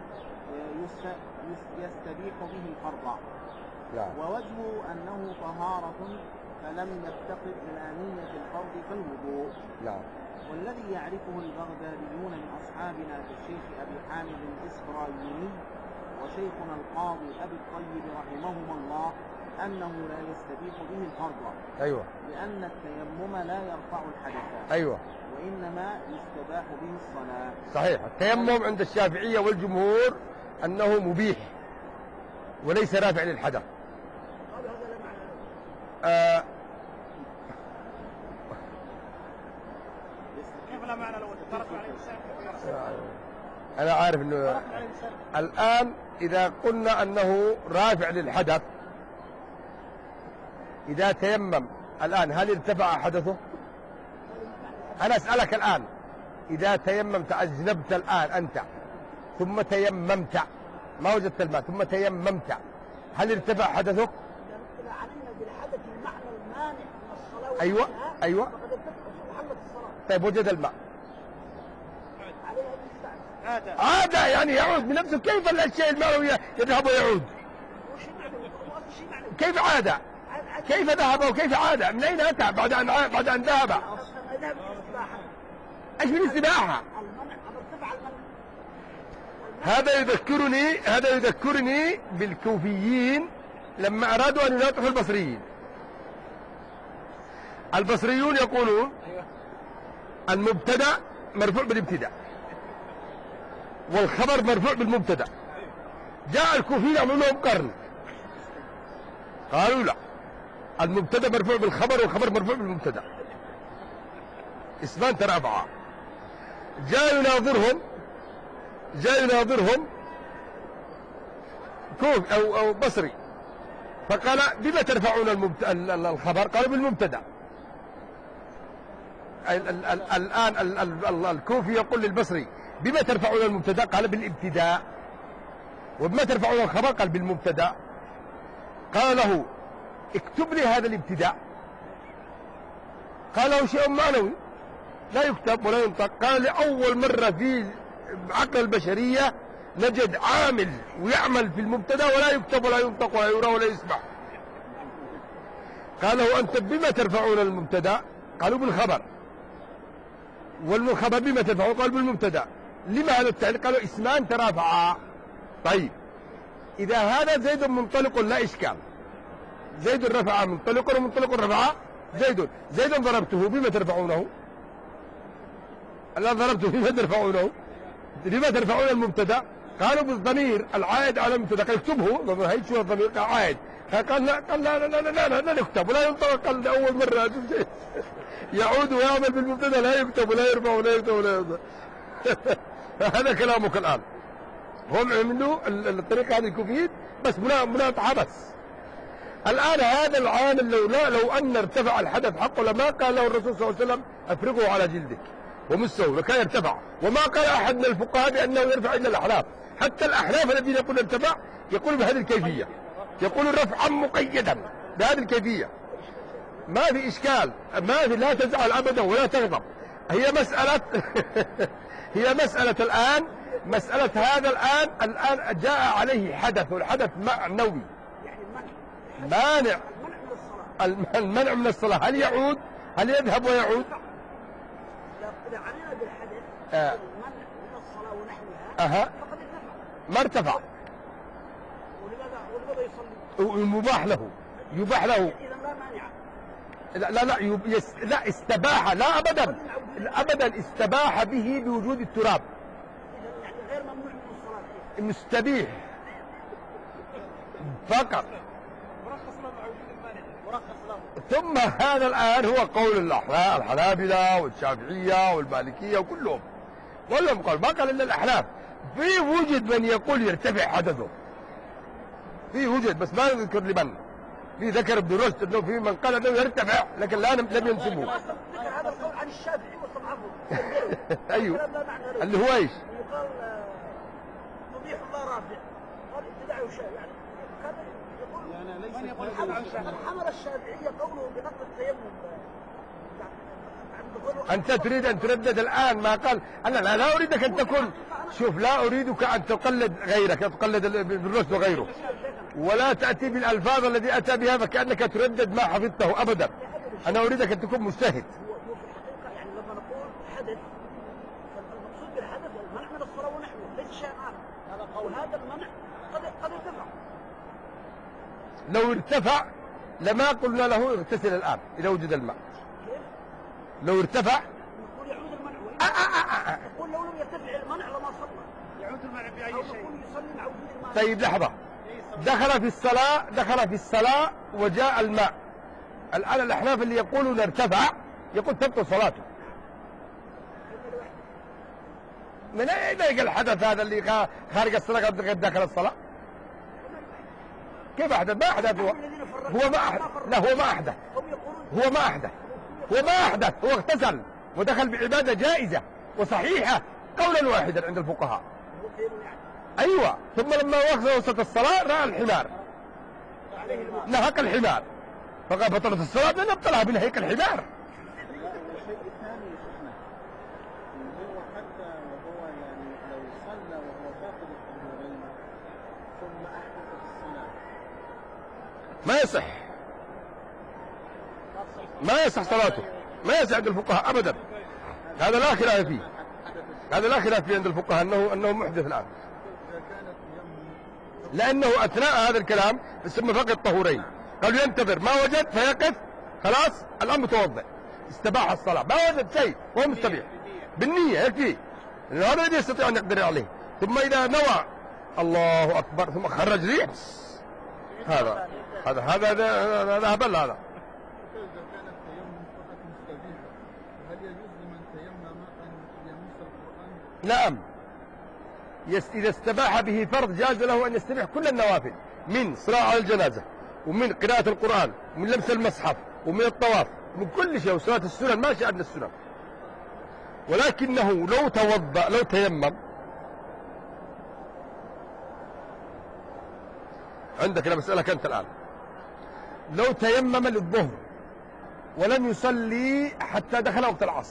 يستبيح به الفرض. نعم. ووجهه أنه طهارة فلم يفتقر إلى نية الفرض كالوضوء. نعم. والذي يعرفه البغداديون من أصحابنا كالشيخ أبي حامد الإسفرايني وشيخنا القاضي أبي الطيب رحمهما الله أنه لا يستبيح به الفرض. أيوة. لأن التيمم لا يرفع الحدث. أيوة. وإنما يستباح به الصلاة. صحيح. التيمم عند الشافعية والجمهور أنه مبيح وليس رافع للحدث. آه كيف لا معنى لو ترك على الإنسان؟ أنا عارف أنه الآن إذا قلنا أنه رافع للحدث، إذا تيمم الآن هل ارتفع حدثه؟ أنا أسألك الآن إذا تيممت أجنبت الآن أنت ثم تيممت ما وجدت الماء ثم تيممت هل ارتفع حدثك؟ إذا علمنا بالحدث المعنى المانع من الصلاة. أيوة أيوة. فقد ارتفع محمد الصلاة. طيب وجد الماء عليها الاستعمال. عادة. عادة يعني يعود بنفسه. كيف الشيء المعنوي يذهب ويعود؟ وش معنى؟ هو شيء معنى. كيف عادة؟ كيف ذهب وكيف عاد؟ من أين أتى بعد أن بعد أن ذهب؟ ذهب للاستباحة. إيش من السباحة؟ المنع ارتفع المنع. هذا يذكرني هذا يذكرني بالكوفيين لما أرادوا أن يناطحوا البصريين. البصريون يقولون المبتدأ مرفوع بالابتداء والخبر مرفوع بالمبتدأ. جاء الكوفيين عملوا لهم قرن قالوا لا، المبتدأ مرفوع بالخبر والخبر مرفوع بالمبتدأ، اسمان ترافعا. جاء يناظرهم جاء يناظرهم كوف أو أو بصري فقال بما ترفعون المبت... الخبر؟ قالوا بالمبتدأ. الآن الكوفي يقول للبصري بما ترفعون المبتدأ؟ قال بالابتداء. وبما ترفعون الخبر؟ قال بالمبتدأ. قال له اكتب لي هذا الابتداء. قال له شيء معنوي لا يكتب ولا ينطق. قال لأول مرة في عقل البشرية نجد عامل ويعمل في المبتدا ولا يكتب ولا ينطق ولا يرى ولا يسمع. قال له أنت بما ترفعون المبتدا؟ قالوا بالخبر. والخبر بما ترفعون؟ قال بالمبتدا. لما هذا التعليق؟ قالوا اسمان ترافعا. طيب إذا هذا زيد منطلق لا إشكال، زيد رفع منطلق ومنطلق رفع زيد. زيد ضربته بما ترفعونه؟ لا ضربته بما ترفعونه. لما ترفعون المبتدا؟ قالوا بالضمير العائد على المبتدا. قال اكتبه. هي شو الضمير؟ قال عائد. قال لا قال لا لا لا لا, لا, لا نكتب ولا ينطق. قال اول مره يعود ويعمل بالمبتدا لا يكتب ولا يرفع ولا يكتب ولا يرفع. هذا كلامك الان. هم عملوا الطريقه هذه الكوفيين بس مناطحه بس. الان هذا العامل لو لا لو ان ارتفع الحدث حقه لما قال له الرسول صلى الله عليه وسلم افرغه على جلدك ومسه لكان يرتفع. وما قال احد من الفقهاء بانه يرفع الا الاحناف. حتى الاحناف الذين يقولون ارتفع يقول بهذه الكيفيه، يقول رفعا مقيدا بهذه الكيفيه. ما في اشكال، ما في، لا تزعل ابدا ولا تغضب. هي مساله هي مساله الان مساله هذا الان الان جاء عليه حدث والحدث معنوي يعني المنع. مانع المنع من الصلاة. المنع من الصلاه. هل يعود هل يذهب ويعود؟ إذا علينا بالحدث آه. المنع من الصلاة ونحوها أها فقد ارتفع. ما ارتفع. ولماذا ولماذا يصلي؟ مباح له، يباح له. إذا لا مانع. لا لا لا, يب... يس... لا استباح، لا أبدا أبدا استباح به بوجود التراب. إذا يعني غير ممنوع من الصلاة. مستبيح فقط. مرخص له مع وجود المانع، مرخص له. ثم هذا الآن هو قول الأحناف الحنابلة والشافعية والمالكية وكلهم كلهم قال، ما قال إلا الأحناف. في وجد من يقول يرتفع حدثه، في وجد بس ما يذكر لمن. في ذكر ابن رشد انه في من قال انه يرتفع لكن لا لم ينسبه. ذكر هذا القول عن الشافعي وصنعه. ايوه اللي هو ايش؟ يقال مبيح الله رافع. هذا ابتداع وشافعي يعني كان يقول يعني ليس من يقول حمل الشافعية قوله بنقل التيمم. أنت تريد أن تردد الآن ما قال. أنا لا, لا أريدك أن تكون، شوف لا أريدك أن تقلد غيرك، تقلد ابن رشد وغيره، ولا تأتي بالألفاظ الذي أتى بها فكأنك تردد ما حفظته أبدا. أنا أريدك أن تكون مجتهد. هو في الحقيقة يعني لما نقول حدث فالمقصود بالحدث المنع من الصلاة ونحوه ليس شيء آخر. هذا قول هذا المنع قد قد ارتفع. لو ارتفع لما قلنا له اغتسل الآن إذا وجد الماء. لو ارتفع نقول يعود المنع. آه آه آه. نقول لو لم يرتفع المنع لما صلى. يعود المنع بأي أو شيء. نقول يصلي مع وجود المنع. طيب لحظة، دخل في الصلاة دخل في الصلاة وجاء الماء. الآن الأحناف اللي يقولون ارتفع يقول تبطل صلاته. من أين يجي الحدث هذا اللي خارج الصلاة قد دخل الصلاة؟ كيف أحدث؟ ما أحدث هو. هو ما أحدث. لا هو ما أحدث. هو ما أحدث. هو ما أحدث. هو اغتسل ودخل بعبادة جائزة وصحيحة قولا واحدا عند الفقهاء. أيوة. ثم لما وصلت الصلاة رأى الحمار نهق الحمار فقال بطلت الصلاة لأن ابطلها بنهيك الحمار. والشيء الثاني يا شيخنا إن هو حتى وهو يعني لو صلى وهو فاقد الطهورين ثم أحدث في الصلاة ما يصح، ما يصح صلاته، ما يصح عند الفقهاء أبدا. هذا لا خلاف فيه، هذا لا خلاف فيه عند الفقهاء أنه أنه محدث الآن، لأنه أثناء هذا الكلام ثم فقد الطهورين قالوا ينتظر ما وجد فيقف خلاص الآن متوضئ استباح الصلاة. ما وجد شيء وهو مستبيح بالنية يكفي، هذا الذي يستطيع أن يقدر عليه. ثم إذا نوى الله أكبر ثم خرج ريح هذا هذا هذا هذا هذا هبل. هذا إذا كان التيمم فقط مستبيحا هل يجوز لمن تيمم أن يمس القرآن؟ نعم، إذا استباح به فرض جاز له أن يستبيح كل النوافل من صلاة على الجنازة ومن قراءة القرآن ومن لمس المصحف ومن الطواف من كل شيء وصلاة السنن ما شاء من السنن. ولكنه لو توضأ لو تيمم، عندك أنا بسألك أنت الآن، لو تيمم للظهر ولم يصلي حتى دخل وقت العصر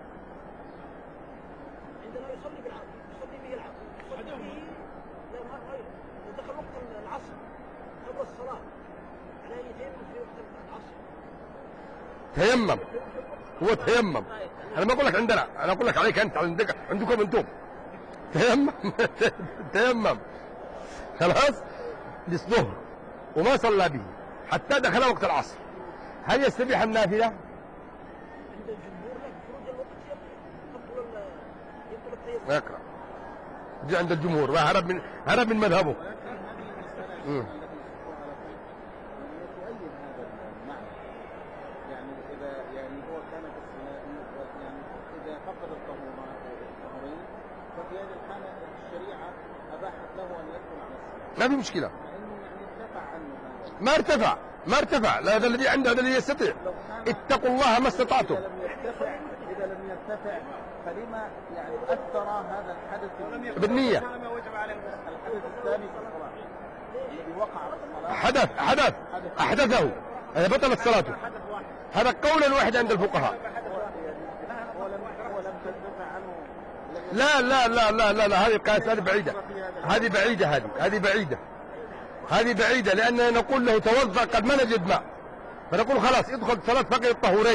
عندما يصلي بالعصر يصلي به العصر يصلي به لما دخل وقت العصر قبل الصلاة على يتيمم في وقت العصر. تيمم هو تيمم. أنا ما أقول لك عندنا، أنا أقول لك عليك أنت، عندك عندكم أنتم تيمم تيمم خلاص للظهر وما صلى به حتى دخل وقت العصر، هل يستبيح النافلة؟ عند الجمهور لا خروج الوقت يبطل يبطل التيمم. يقرأ جاء عند الجمهور وهرب من هرب من مذهبه. ولكن هذه المسألة التي يسقطها على طيب تؤيد هذا المعنى. يعني إذا يعني هو كان في الصلاة يعني إذا فقد الطهورين ففي هذه الحالة الشريعة أباحت له أن يدخل على الصلاة. ما في مشكلة. لأنه يعني ارتفع عنه هذا. ما ارتفع ما ارتفع لا هذا الذي عنده هذا الذي يستطيع. اتقوا الله ما استطعتم. إذا لم يرتفع إذا لم يرتفع فلما يعني أثر هذا الحدث بالنية. الحدث الثاني في الصلاة الذي وقع في الصلاة حدث حدث أحدثه هذا بطلت صلاته. هذا قولا واحد عند الفقهاء. هو لم هو لم ترتفع عنه. لا لا لا لا لا, لا. هذه قاس هذه بعيدة، هذه بعيدة هذه هذه بعيدة هذه بعيدة لأننا نقول له توضأ قد ما نجد ماء فنقول خلاص ادخل صلاة فقد الطهورين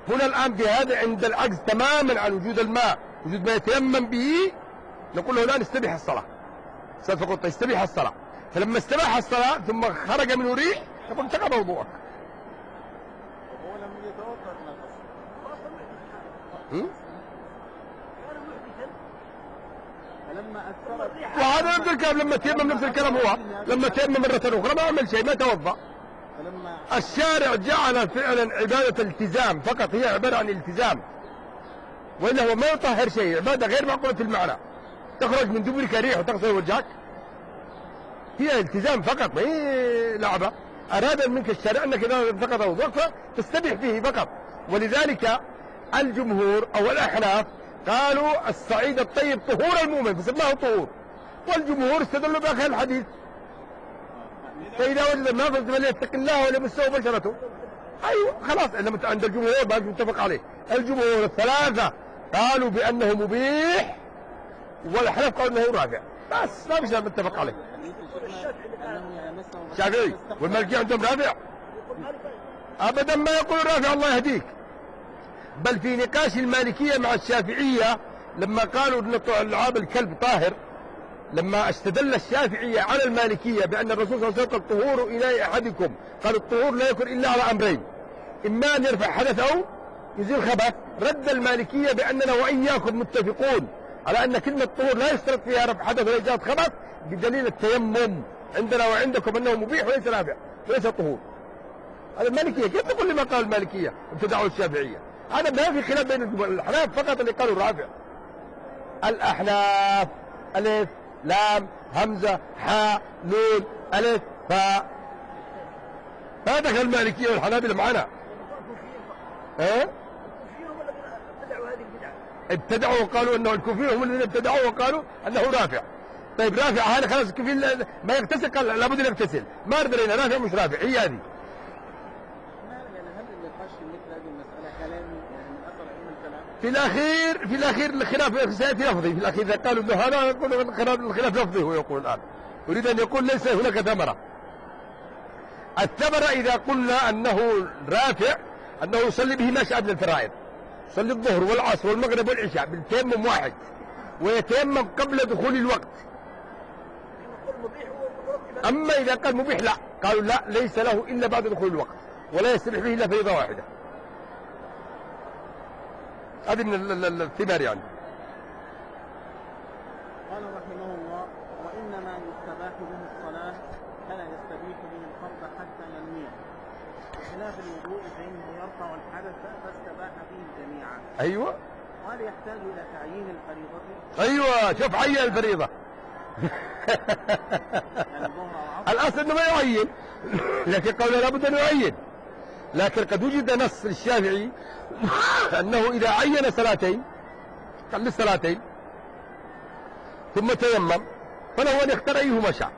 هنا الآن في هذا عند العجز تماما عن وجود الماء، وجود ما يتيمم به، نقول له الآن استبيح الصلاة. أستاذ فقط استبيح الصلاة. فلما استباح الصلاة ثم خرج منه ريح نقول انتقض وضوءك. وهو لم يتوضأ من الأصل. هم؟ كان محدثا فلما أكثر وهذا نفس الكلام لما تيمم نفس الكلام هو لما تيمم مرة أخرى ما عمل شيء، ما توضأ. فلما الشارع جعل فعلا عبادة التزام فقط، هي عبارة عن التزام، وإلا هو ما يطهر شيء، عبادة غير معقولة المعنى. تخرج من دبرك ريح وتغسل وجهك، هي التزام فقط، ما هي لعبة. أراد منك الشارع أنك إذا انتقض وضوءك فتستبيح فيه فقط. ولذلك الجمهور أو الأحناف قالوا الصعيد الطيب طهور المؤمن فسماه طهور، والجمهور استدلوا بآخر الحديث فإذا وجد الماء فليتق الله وليمسه بشرته. أيوة خلاص، لما عند الجمهور ما متفق عليه. الجمهور الثلاثة قالوا بأنه مبيح، والأحناف قالوا أنه رافع، بس ما في شيء متفق عليه. الشافعي والمالكية عندهم رافع؟ أبدا ما يقول رافع، الله يهديك. بل في نقاش المالكية مع الشافعية لما قالوا أن لعاب الكلب طاهر، لما استدل الشافعية على المالكية بأن الرسول صلى الله عليه وسلم قال طهور إلى أحدكم، قال الطهور لا يكون إلا على أمرين، إما أن يرفع حدث أو يزيل خبث. رد المالكية بأننا وإياكم متفقون على أن كلمة طهور لا يشترط فيها رفع حدث ولا إزالة خبث، بدليل التيمم عندنا وعندكم أنه مبيح وليس رافع وليس طهور. هذا المالكية، كيف تقول لي ما قال المالكية ابتدعوا الشافعية؟ هذا ما في خلاف بين الجمهور. الأحناف فقط اللي قالوا رافع. الأحناف ألف لام همزة حاء نون ألف فاء، ما دخل المالكية والحنابلة معنا. ها؟ الكوفيين هم الذين ابتدعوا هذه البدعة. ابتدعوا وقالوا انه الكوفيين هم الذين ابتدعوا وقالوا انه رافع. طيب رافع هذا خلاص الكوفي ما يغتسل، قال لابد ان يغتسل، ما ادري رافع مش رافع، هي هذه. يعني هل النقاش في مثل هذه المسألة كلامي يعني من أثر علم الكلام؟ في الاخير في الاخير الخلاف سياتي لفظي، في الاخير اذا قالوا انه هذا يقول الخلاف الخلاف لفظي، هو يقول الان يريد ان يقول ليس هناك ثمرة. الثمرة اذا قلنا انه رافع انه يصلي به ما شاء من الفرائض، يصلي الظهر والعصر والمغرب والعشاء بالتيمم واحد، ويتيمم قبل دخول الوقت. اما اذا قال مبيح لا، قالوا لا ليس له الا بعد دخول الوقت، ولا يستبيح به الا فريضة واحدة. هذه من الثمار يعني. قال رحمه الله: وإنما يستباح به الصلاة فلا يستبيح به الفرض حتى ينويه، بخلاف الوضوء فإنه يرفع الحدث فاستباح به جميعا. ايوه قال: يحتاج إلى تعيين الفريضة. ايوه شوف عين الفريضة. يعني الظهر أو العصر. الاصل انه ما يعين، لكن قالوا لابد ان يعين. لكن قد وجد نص للشافعي انه اذا عين صلاتين قال للصلاتين ثم تيمم فله ان يختار ايهما شاء.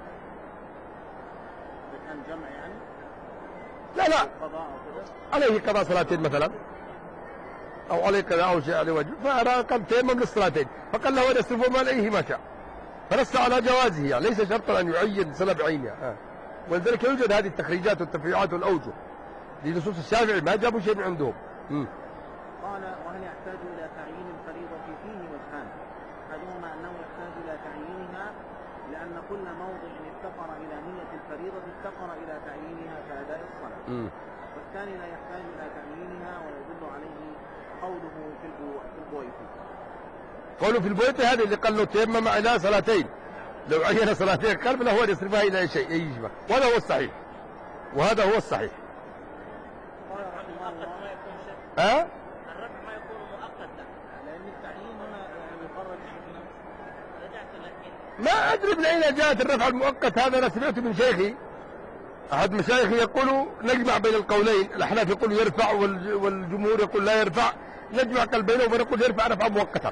إذا كان جمع يعني لا لا قضاء أو كذا. عليه قضاء صلاتين مثلا، او عليه قضاء او شيء عليه وجه، فقال تيمم للصلاتين، فقال له ان يصرف ما عليه ما شاء، فنص على جوازه، يعني ليس شرطا ان يعين صلاه بعينها. آه. ولذلك يوجد هذه التخريجات والتفريعات والاوجه لنصوص الشافعي، ما جابوا شيء من عندهم. م. قال: وهل يحتاج إلى تعيين الفريضة فيه وجهان، أحدهما أنه يحتاج إلى تعيينها لأن كل موضع افتقر إلى نية الفريضة افتقر إلى تعيينها كأداء الصلاة. م. والثاني لا يحتاج إلى تعيينها، ويدل عليه قوله في البو- في البويت. قولوا في البيت هذا اللي قال له تيمم الى صلاتين، لو عين صلاتين قال له هو يصرفها الى اي شيء اي شبه، وهذا هو الصحيح، وهذا هو الصحيح. قال رحمه الله: ما يكون شيء. ها؟ الرفع ما يكون مؤقتا. لأن التعيين هنا يعني يخرج من رجعت لكن ما ادري من اين جاءت الرفع المؤقت هذا، انا سمعت من شيخي احد مشايخي يقول نجمع بين القولين، الاحناف يقول يرفع والج- والجمهور يقول لا يرفع، نجمع بينهم ونقول يرفع رفعا مؤقتا.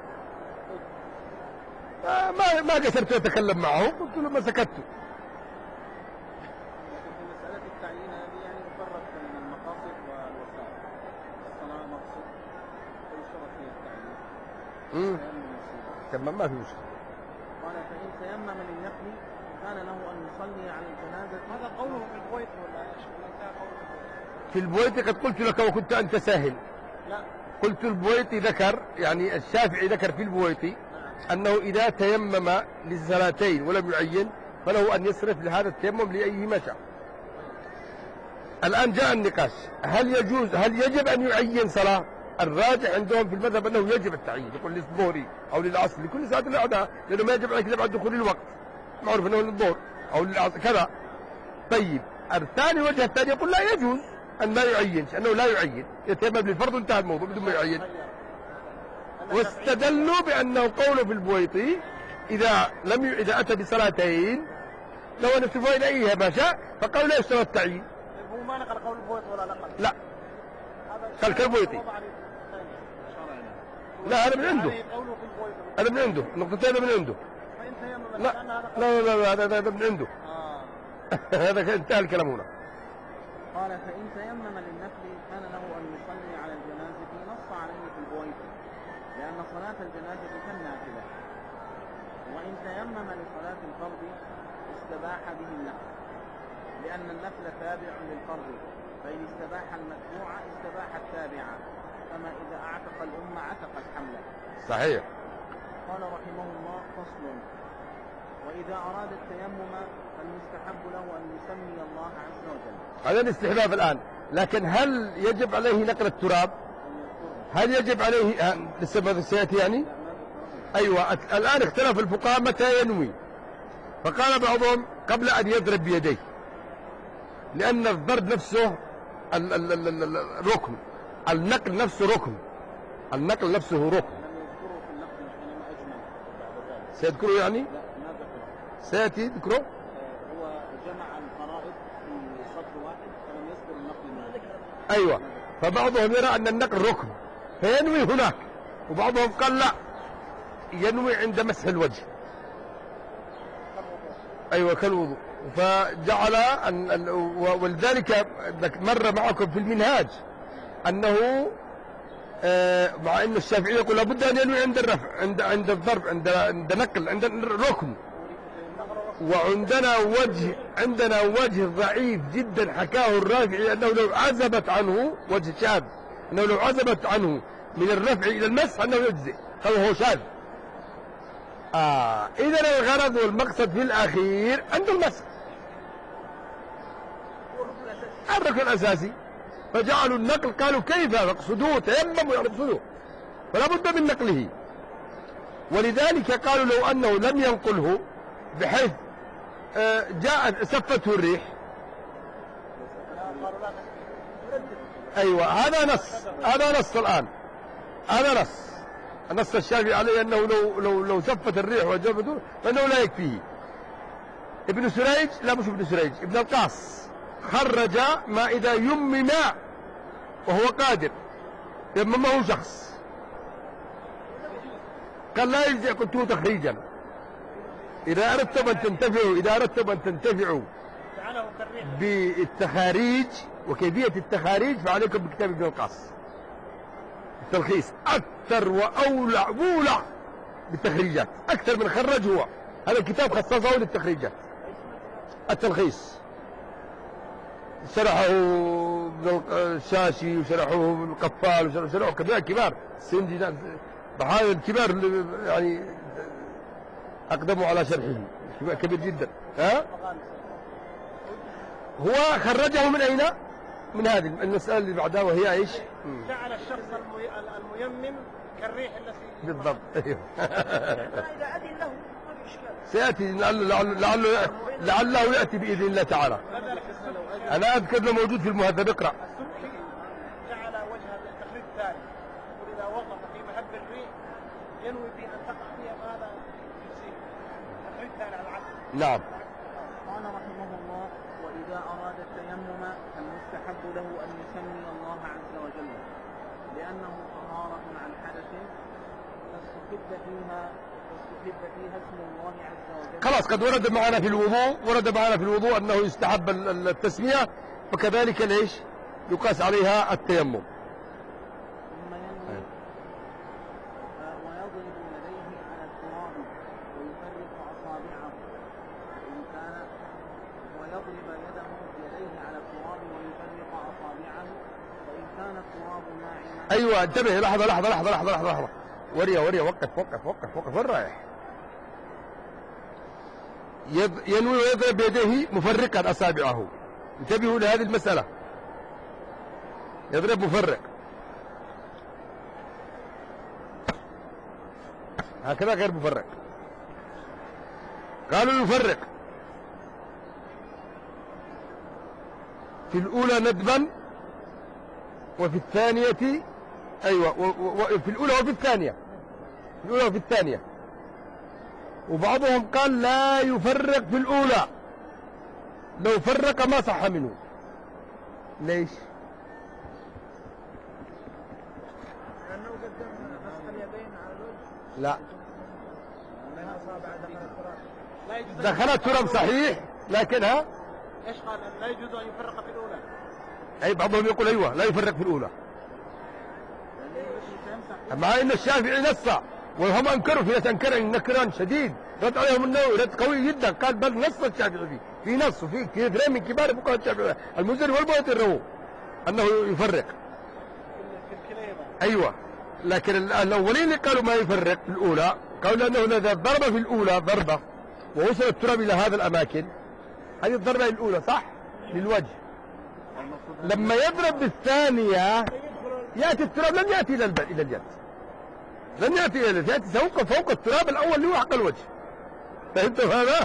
ما ما قصرت اتكلم معه، قلت له ما سكت. لكن في مسألة التعيين هذه يعني يفرق بين المقاصد والوسائل. الصلاة مقصود فيشترط فيها التعيين. امم تيمم وسيلة. تمام ما في مشكله. قال: فإن تيمم للنفل كان له أن يصلي على الجنازة. هذا قوله في البويت ولا ايش؟ ولا انتهى قوله؟ في البويت قد قلت لك وكنت انت ساهل، لا. قلت البويطي ذكر، يعني الشافعي ذكر في البويطي أنه إذا تيمم للصلاتين ولم يعين فله أن يصرف لهذا التيمم لأيهما شاء. الآن جاء النقاش، هل يجوز هل يجب أن يعين صلاة؟ الراجح عندهم في المذهب أنه يجب التعيين، يقول للظهر أو للعصر لكل ساعة بعدها، لأنه ما يجب عليك إلا بعد دخول الوقت، معروف أنه للظهر أو للعصر كذا. طيب الثاني وجه الثاني يقول لا يجوز أن لا يعين، أنه لا يعين، يتيمم للفرض وانتهى الموضوع بدون ما يعين. واستدلوا بأنه قوله في البويطي إذا لم ي... إذا أتى بصلاتين لو أن يصرفها إلى أيها ما شاء فقالوا لا يشترط التعيين. هو ما نقل قول البويطي ولا نقل؟ لا قال كالبويطي. لا هذا من عنده، هذا من عنده، النقطتين من عنده. لا لا لا لا هذا هذا من عنده. هذا انتهى الكلام هنا. قال فإن تيمم للنفل كان له أن يصلي على الجنازة نص عليه في البويطي لأن صلاة الجنازة كالنافلة، وإن تيمم لصلاة الفرض استباح به النفل لأن النفل تابع للفرض، فإن استباح المتبوع استباح التابع، كما إذا أعتق الأمة عتق الحملة. صحيح. قال رحمه الله فصل: وإذا أراد التيمم فالمستحب له أن يسمي الله عز وجل. هذا الاستحباب الآن، لكن هل يجب عليه نقل التراب؟ هل يجب عليه لسه سيأتي يعني؟ أيوة. الآن اختلف الفقهاء متى ينوي، فقال بعضهم قبل أن يضرب بيديه، لأن الضرب نفسه الركن، النقل نفسه ركن، النقل نفسه ركن. سيذكره يعني؟ سيأتي ذكره. هو جمع الفرائض في سطر واحد فلم يذكر النقل. أيوة. فبعضهم يرى أن النقل ركن فينوي هناك، وبعضهم قال لا ينوي عند مسح الوجه. أيوة كالوضوء. فجعل أن ولذلك مر معكم في المنهاج أنه مع أن الشافعي يقول لابد أن ينوي عند الرفع، عند عند الضرب، عند عند نقل، عند الركن. وعندنا وجه عندنا وجه ضعيف جدا حكاه الرافعي أنه لو عزبت عنه، وجه شاذ، أنه لو عزبت عنه من الرفع إلى المسح أنه يجزئ، هو شاذ. آه إذا الغرض والمقصد في الأخير عند المسح، الركن الأساسي. فجعلوا النقل قالوا كيف يقصدوه تيمموا يقصدوه، فلا بد من نقله. ولذلك قالوا لو أنه لم ينقله بحيث جاءت سفته الريح. أيوة هذا نص، هذا نص الآن، هذا نص نص الشافعي عليه أنه لو لو لو سفت الريح وجبته فإنه لا يكفيه. ابن سريج، لا مش ابن سريج، ابن القاص خرج ما إذا يمم وهو قادر، يممه شخص، قال لا يجزئ، قلت تخريجا. إذا أردتم أن تنتفعوا إذا أردتم أن تنتفعوا بالتخاريج وكيفية التخاريج فعليكم بكتاب ابن القاص التلخيص، أكثر وأولع وولع بالتخريجات، أكثر من خرج هو. هذا الكتاب خصصه للتخريجات، التلخيص. شرحه ابن الشاشي وشرحه القفال وشرحه كبار كبار سندي، بحال الكبار يعني أقدموا على شرحه، كبير جدا. ها؟ هو خرجه من أين؟ من هذه المسألة اللي بعدها، وهي إيش؟ جعل الشخص الميمم كالريح التي بالضبط. أيوه. إذا أذن له ما في إشكال. سيأتي لعله لعله لعله يأتي بإذن الله تعالى. أنا أذكر له موجود في المهذب، اقرأ. السبكي جعل وجه التخريج الثاني، وإذا وقف في مهب الريح ينوي به أن تقع فيها فهذا يصير التخريج الثاني على العكس. نعم. قال رحمه الله: وإذا أراد التيمم فالمستحب له أن يسمي الله عز وجل لأنه طهارة عن حدث فاستحب فيها فاستحب فيها اسم الله عز وجل. خلاص قد ورد معنا في الوضوء، ورد معنا في الوضوء أنه يستحب التسمية، فكذلك ليش يقاس عليها التيمم. ثم ينوي ويضرب يديه على التراب ويفرق أصابعه، وإن كان ويضرب يده يديه على التراب ويفرق أصابعه، وإن كان التراب ناعما. أيوة انتبه، لحظة لحظة لحظة لحظة لحظة لحظة وريا وريا وقف وقف وقف وقف وين رايح؟ يض... ينوي ويضرب بيديه مفرقا أصابعه. انتبهوا لهذه المسألة، يضرب مفرق هكذا غير مفرق. قالوا يفرق في الأولى ندبا وفي الثانية أيوة وفي الأولى وفي الثانية، في الأولى وفي الثانية. وبعضهم قال لا يفرق في الأولى، لو فرق ما صح منه. ليش؟ لأنه قدم مسح اليدين على الوجه. لا بين أصابع دخل التراب. لا يجوز أن دخلت تراب صحيح، لكنها ايش قال؟ لا يجوز ان يفرق في الاولى. أي بعضهم يقول أيوة لا يفرق في الأولى، مع أن الشافعي نص وهم أنكروا، في ناس أنكروا نكران شديد، رد عليهم النووي رد قوي جدا، قال بل نص الشافعي فيه، في نص وفي كثيرين من كبار فقهاء الشافعي المزني والبويطي رووا أنه يفرق. في الكلية. أيوة، لكن الأولين اللي قالوا ما يفرق في الأولى قالوا أنه إذا ضرب في الأولى ضربة ووصل التراب إلى هذا الأماكن، هذه الضربة الأولى صح للوجه، لما يضرب بالثانية يأتي التراب لن يأتي إلى إلى اليد، لن يأتي إلى اليد، يأتي فوق فوق التراب الأول اللي هو حق الوجه. فهمت هذا؟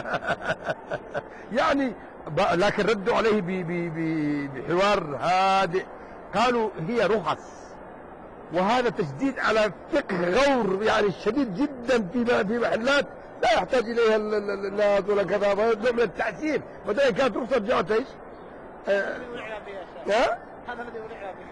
يعني لكن ردوا عليه بحوار هادئ، قالوا هي رخص، وهذا تشديد على فقه غور يعني شديد جدا في في محلات لا يحتاج اليها الناس ولا كذا، نوع من التعسير، وذلك كانت رخصه رجعت ايش؟ هذا الذي ولع به. هذا الذي ولع به.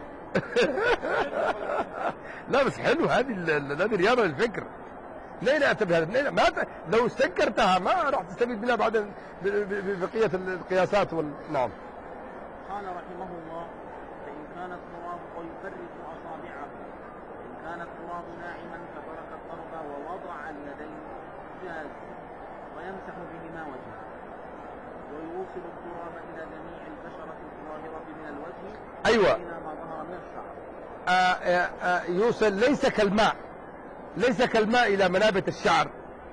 لا بس حلو، هذه هذه رياضه للفكر. ليه لا اعتبر هذا؟ ما لو استنكرتها ما راح تستفيد منها بعد بقيه القياسات وال... نعم. قال رحمه الله: فإن كان التراب ويفرق أصابعه، إن كان التراب ناعما فترك الضرب ووضع اليدين جاز، ويمسح بهما وجهه، ويوصل التراب إلى جميع البشرة الظاهرة من الوجه أيوة. إلى ما ظهر من الشعر. آآ آآ يوصل ليس كالماء، ليس كالماء إلى منابت الشعر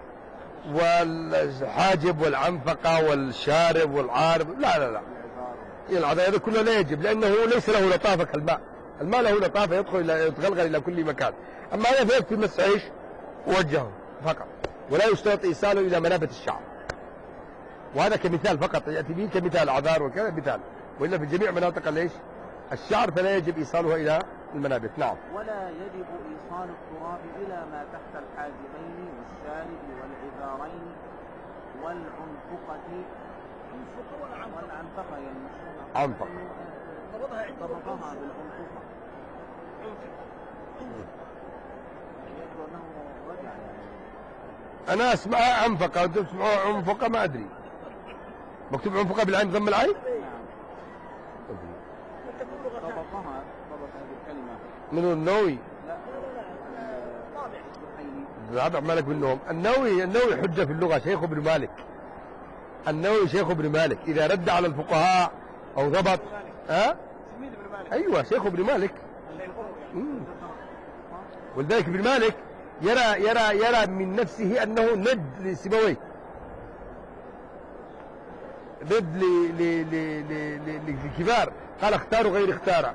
والحاجب والعنفقة والشارب والعارض، لا لا لا العضاء هذا كله لا يجب، لأنه ليس له لطافة كالماء، الماء له لطافة يدخل إلى يتغلغل إلى كل مكان، أما هذا فيكفي مسح إيش؟ وجهه فقط، ولا يشترط إيصاله إلى منابت الشعر، وهذا كمثال فقط يأتي به كمثال عذار وكذا مثال، وإلا في جميع مناطق ليش؟ الشعر فلا يجب إيصالها إلى المنابت. نعم. ولا يجب إيصال التراب إلى ما تحت الحاجبين والشارب والعذارين والعنفقة والعنفقة المشهورة. عنفق. ضبطها عند ضبطها بالعنفقة. يبدو أنه رجع يعني. أنا أسمعها عنفقة وأنتم تسمعوها عنفقة، ما أدري. مكتوب عنفقة بالعين ضم العين؟ ضبطها ضبط هذه الكلمة. من النووي؟ لا لا هذا مالك بالنوم. النووي النووي حجة في اللغة، شيخ ابن مالك. النووي شيخ ابن مالك، إذا رد على الفقهاء أو ضبط ها؟ تلميذ ابن مالك. أيوة شيخ ابن مالك. ولذلك ابن مالك يرى يرى يرى من نفسه أنه ند لسيبويه، ند للكبار، قال اختاروا غير اختار،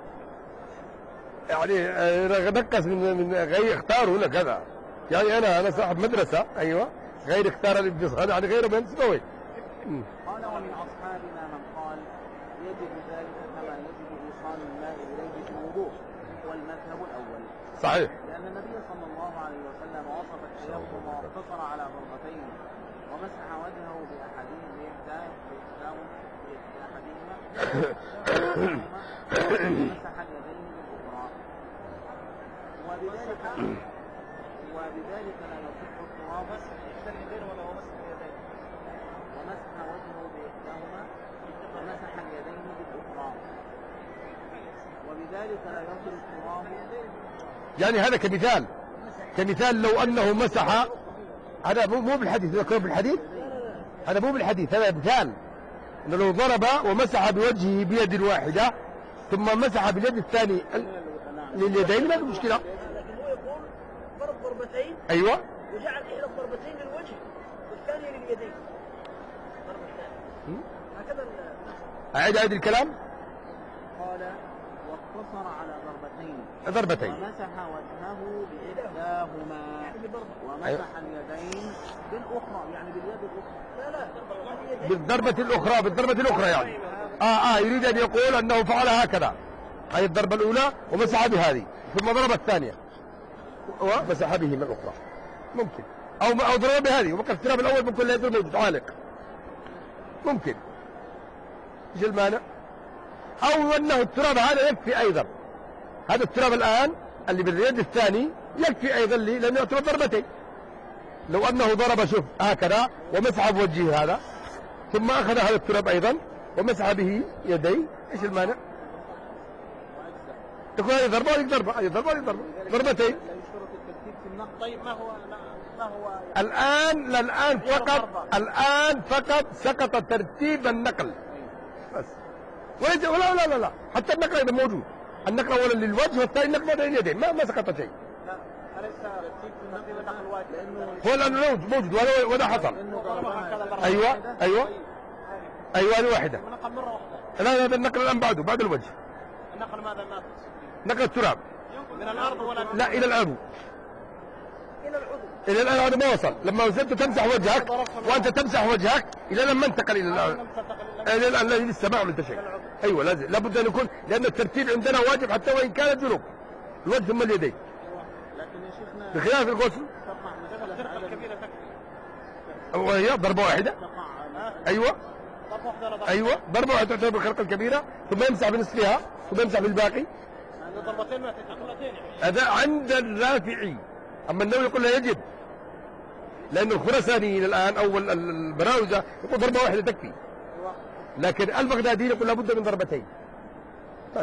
يعني نقص من من غير اختاروا ولا كذا، يعني انا انا صاحب مدرسه ايوه غير اختار الابن هذا يعني غيره من سيبويه. قال: ومن أصحابنا من قال يجب ذلك كما يجب إيصال الماء إليه في الوضوء، والمذهب الأول. صحيح. لأن النبي صلى الله عليه وسلم وصف التيمم واقتصر على ضربتين، ومسح وجهه بأحدهم بإحداهما ومسح اليدين بالأخرى، وبذلك وبذلك لا يصح التراب مسح اليدين ولا مسح اليدين، ومسح وجهه بإحداهما ومسح اليدين بالأخرى، وبذلك لا يصل التراب. يعني هذا كمثال، كمثال لو أنه مسح، هذا مو مو بالحديث، ذكره بالحديث، هذا مو بالحديث، هذا مثال، أنه لو ضرب ومسح بوجهه بيد واحدة ثم مسح باليد الثاني لليدين ما في مشكلة. لكن هو يقول ضرب ضربتين أيوة وجعل إحدى الضربتين للوجه والثانية لليدين. الضربة الثانية هكذا النص. أعيد أعيد الكلام. قال واقتصر على ضربتين ضربتين ومسح وجهه بإحداهما ومسح اليدين بالأخرى يعني باليد الأخرى. لا لا بالضربة الأخرى بالضربة الأخرى يعني آه آه يريد أن يقول أنه فعل هكذا، هذه الضربة الأولى ومسح بهذه ثم ضرب الثانية ومسح به من الأخرى ممكن، أو أو ضرب بهذه وبقى التراب الأول ممكن لا يضرب متعالق ممكن. ايش المانع؟ أو أنه التراب هذا يكفي أيضا، هذا التراب الآن اللي باليد الثاني يكفي أيضا لي لأنه يعتبر ضربتين. لو أنه ضرب شوف هكذا ومسح بوجهه هذا ثم أخذ هذا التراب أيضا ومسح به يديه، إيش المانع؟ تكون هذه ضربة وهذه ضربة، هذه ضربة وهذه ضربة، ضربتين. لا يشترط الترتيب في النقل. طيب ما هو ما هو الآن الآن فقط الآن فقط سقط ترتيب النقل بس، وليس ولا لا لا لا حتى النقل أيضا موجود، النقل أولا للوجه والثاني النقل بين اليدين، ما ما سقط شيء. لا أليس ترتيب في النقل والنقل واجب؟ لأنه هو الآن موجود ولا ولا حصل. أيوة أيوة أيوة هذه واحدة. نقل مرة واحدة. لا هذا النقل الآن بعده بعد الوجه. النقل ماذا ما نقل التراب من الأرض ولا لا إلى العضو، إلى العضو. إلى الآن هذا ما وصل. لما وصلت تمسح وجهك وأنت تمسح وجهك إلى لما انتقل إلى الآن، إلى الآن لا لسه ما عملت شيء. أيوة لازم لابد أن يكون، لأن الترتيب عندنا واجب حتى وإن كان جنوب، الوجه ثم اليدين لكن يا شيخنا بخلاف الغسل. تقع مسألة الفرقة عدم الكبيرة تكفي. وهي ضربة واحدة. تقع أيوة ضربة واحدة ولا ضربة؟ أيوة ضربة واحدة تعتبر بالخرقة الكبيرة ثم يمسح بنصفها ثم يمسح بالباقي. هذا ضربتين ما تتقلتين. هذا عند الرافعي، أما النووي يقول لا يجب، لأن الخرساني إلى الآن أو البراوزة يقول ضربة واحدة تكفي، لكن البغدادي يقول لابد من ضربتين بس.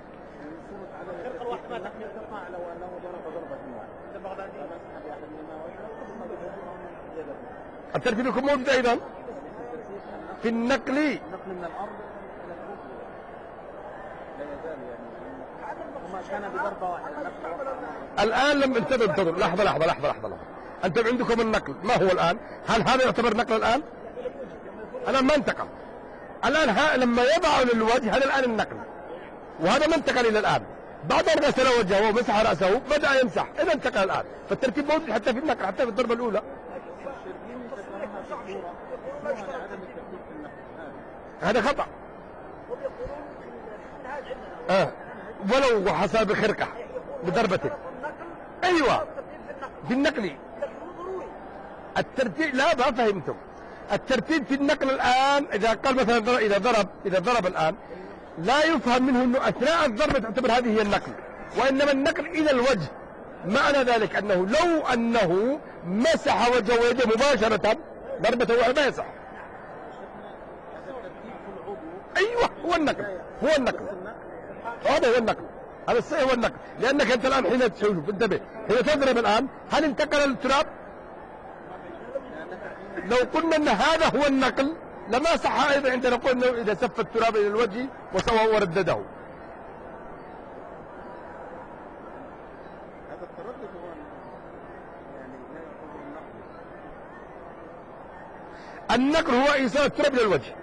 الفرقة الواحدة ما تكفي. تقع لو أنه ضرب ضربة واحدة. البغدادي مسح بأحدهما ويده. الترتيب يكون موجود أيضا في النقل. نقل من الأرض إلى الأرض لا يزال يعني وما كان بضربة واحدة نقل وقع. الآن لم انتظر انتظر لحظة لحظة لحظة لحظة لحظة أنتم عندكم النقل ما هو الآن؟ هل هذا يعتبر نقل الآن؟ الآن ما انتقل الآن ها لما يضع للوجه هذا الآن النقل، وهذا ما انتقل إلى الآن. بعد أن غسل وجهه ومسح رأسه بدأ يمسح، إذا انتقل الآن، فالترتيب موجود حتى في النقل حتى في الضربة الأولى. الشربيني ذكرها في الصورة لعدم الترتيب في النقل. هذا خطأ. هم يقولون في المنهاج عندنا آه. ولو حصل بخرقة بضربة. النقل أيوة الترتيب في النقل. في النقل لكن مو ضروري. الترتيب لا ما فهمتم. الترتيب في النقل الآن إذا قال مثلا ضرب- إذا ضرب إذا ضرب الآن لا يفهم منه أنه أثناء الضربة تعتبر هذه هي النقل، وإنما النقل إلى الوجه. معنى ذلك أنه لو أنه مسح وجهه ويده مباشرة ضربة واحدة ما يصح. أيوة هو النقل هو النقل هذا هو النقل، هذا الصحيح هو النقل. لأنك أنت الآن حين تشوف انتبه حين تضرب الآن هل انتقل التراب؟ لو قلنا أن هذا هو النقل لما صح أيضا عندنا قلنا إذا سف التراب إلى الوجه وسوى وردده. هذا التردد هو يعني لا يعتبر النقل. النقل هو إيصال التراب إلى الوجه،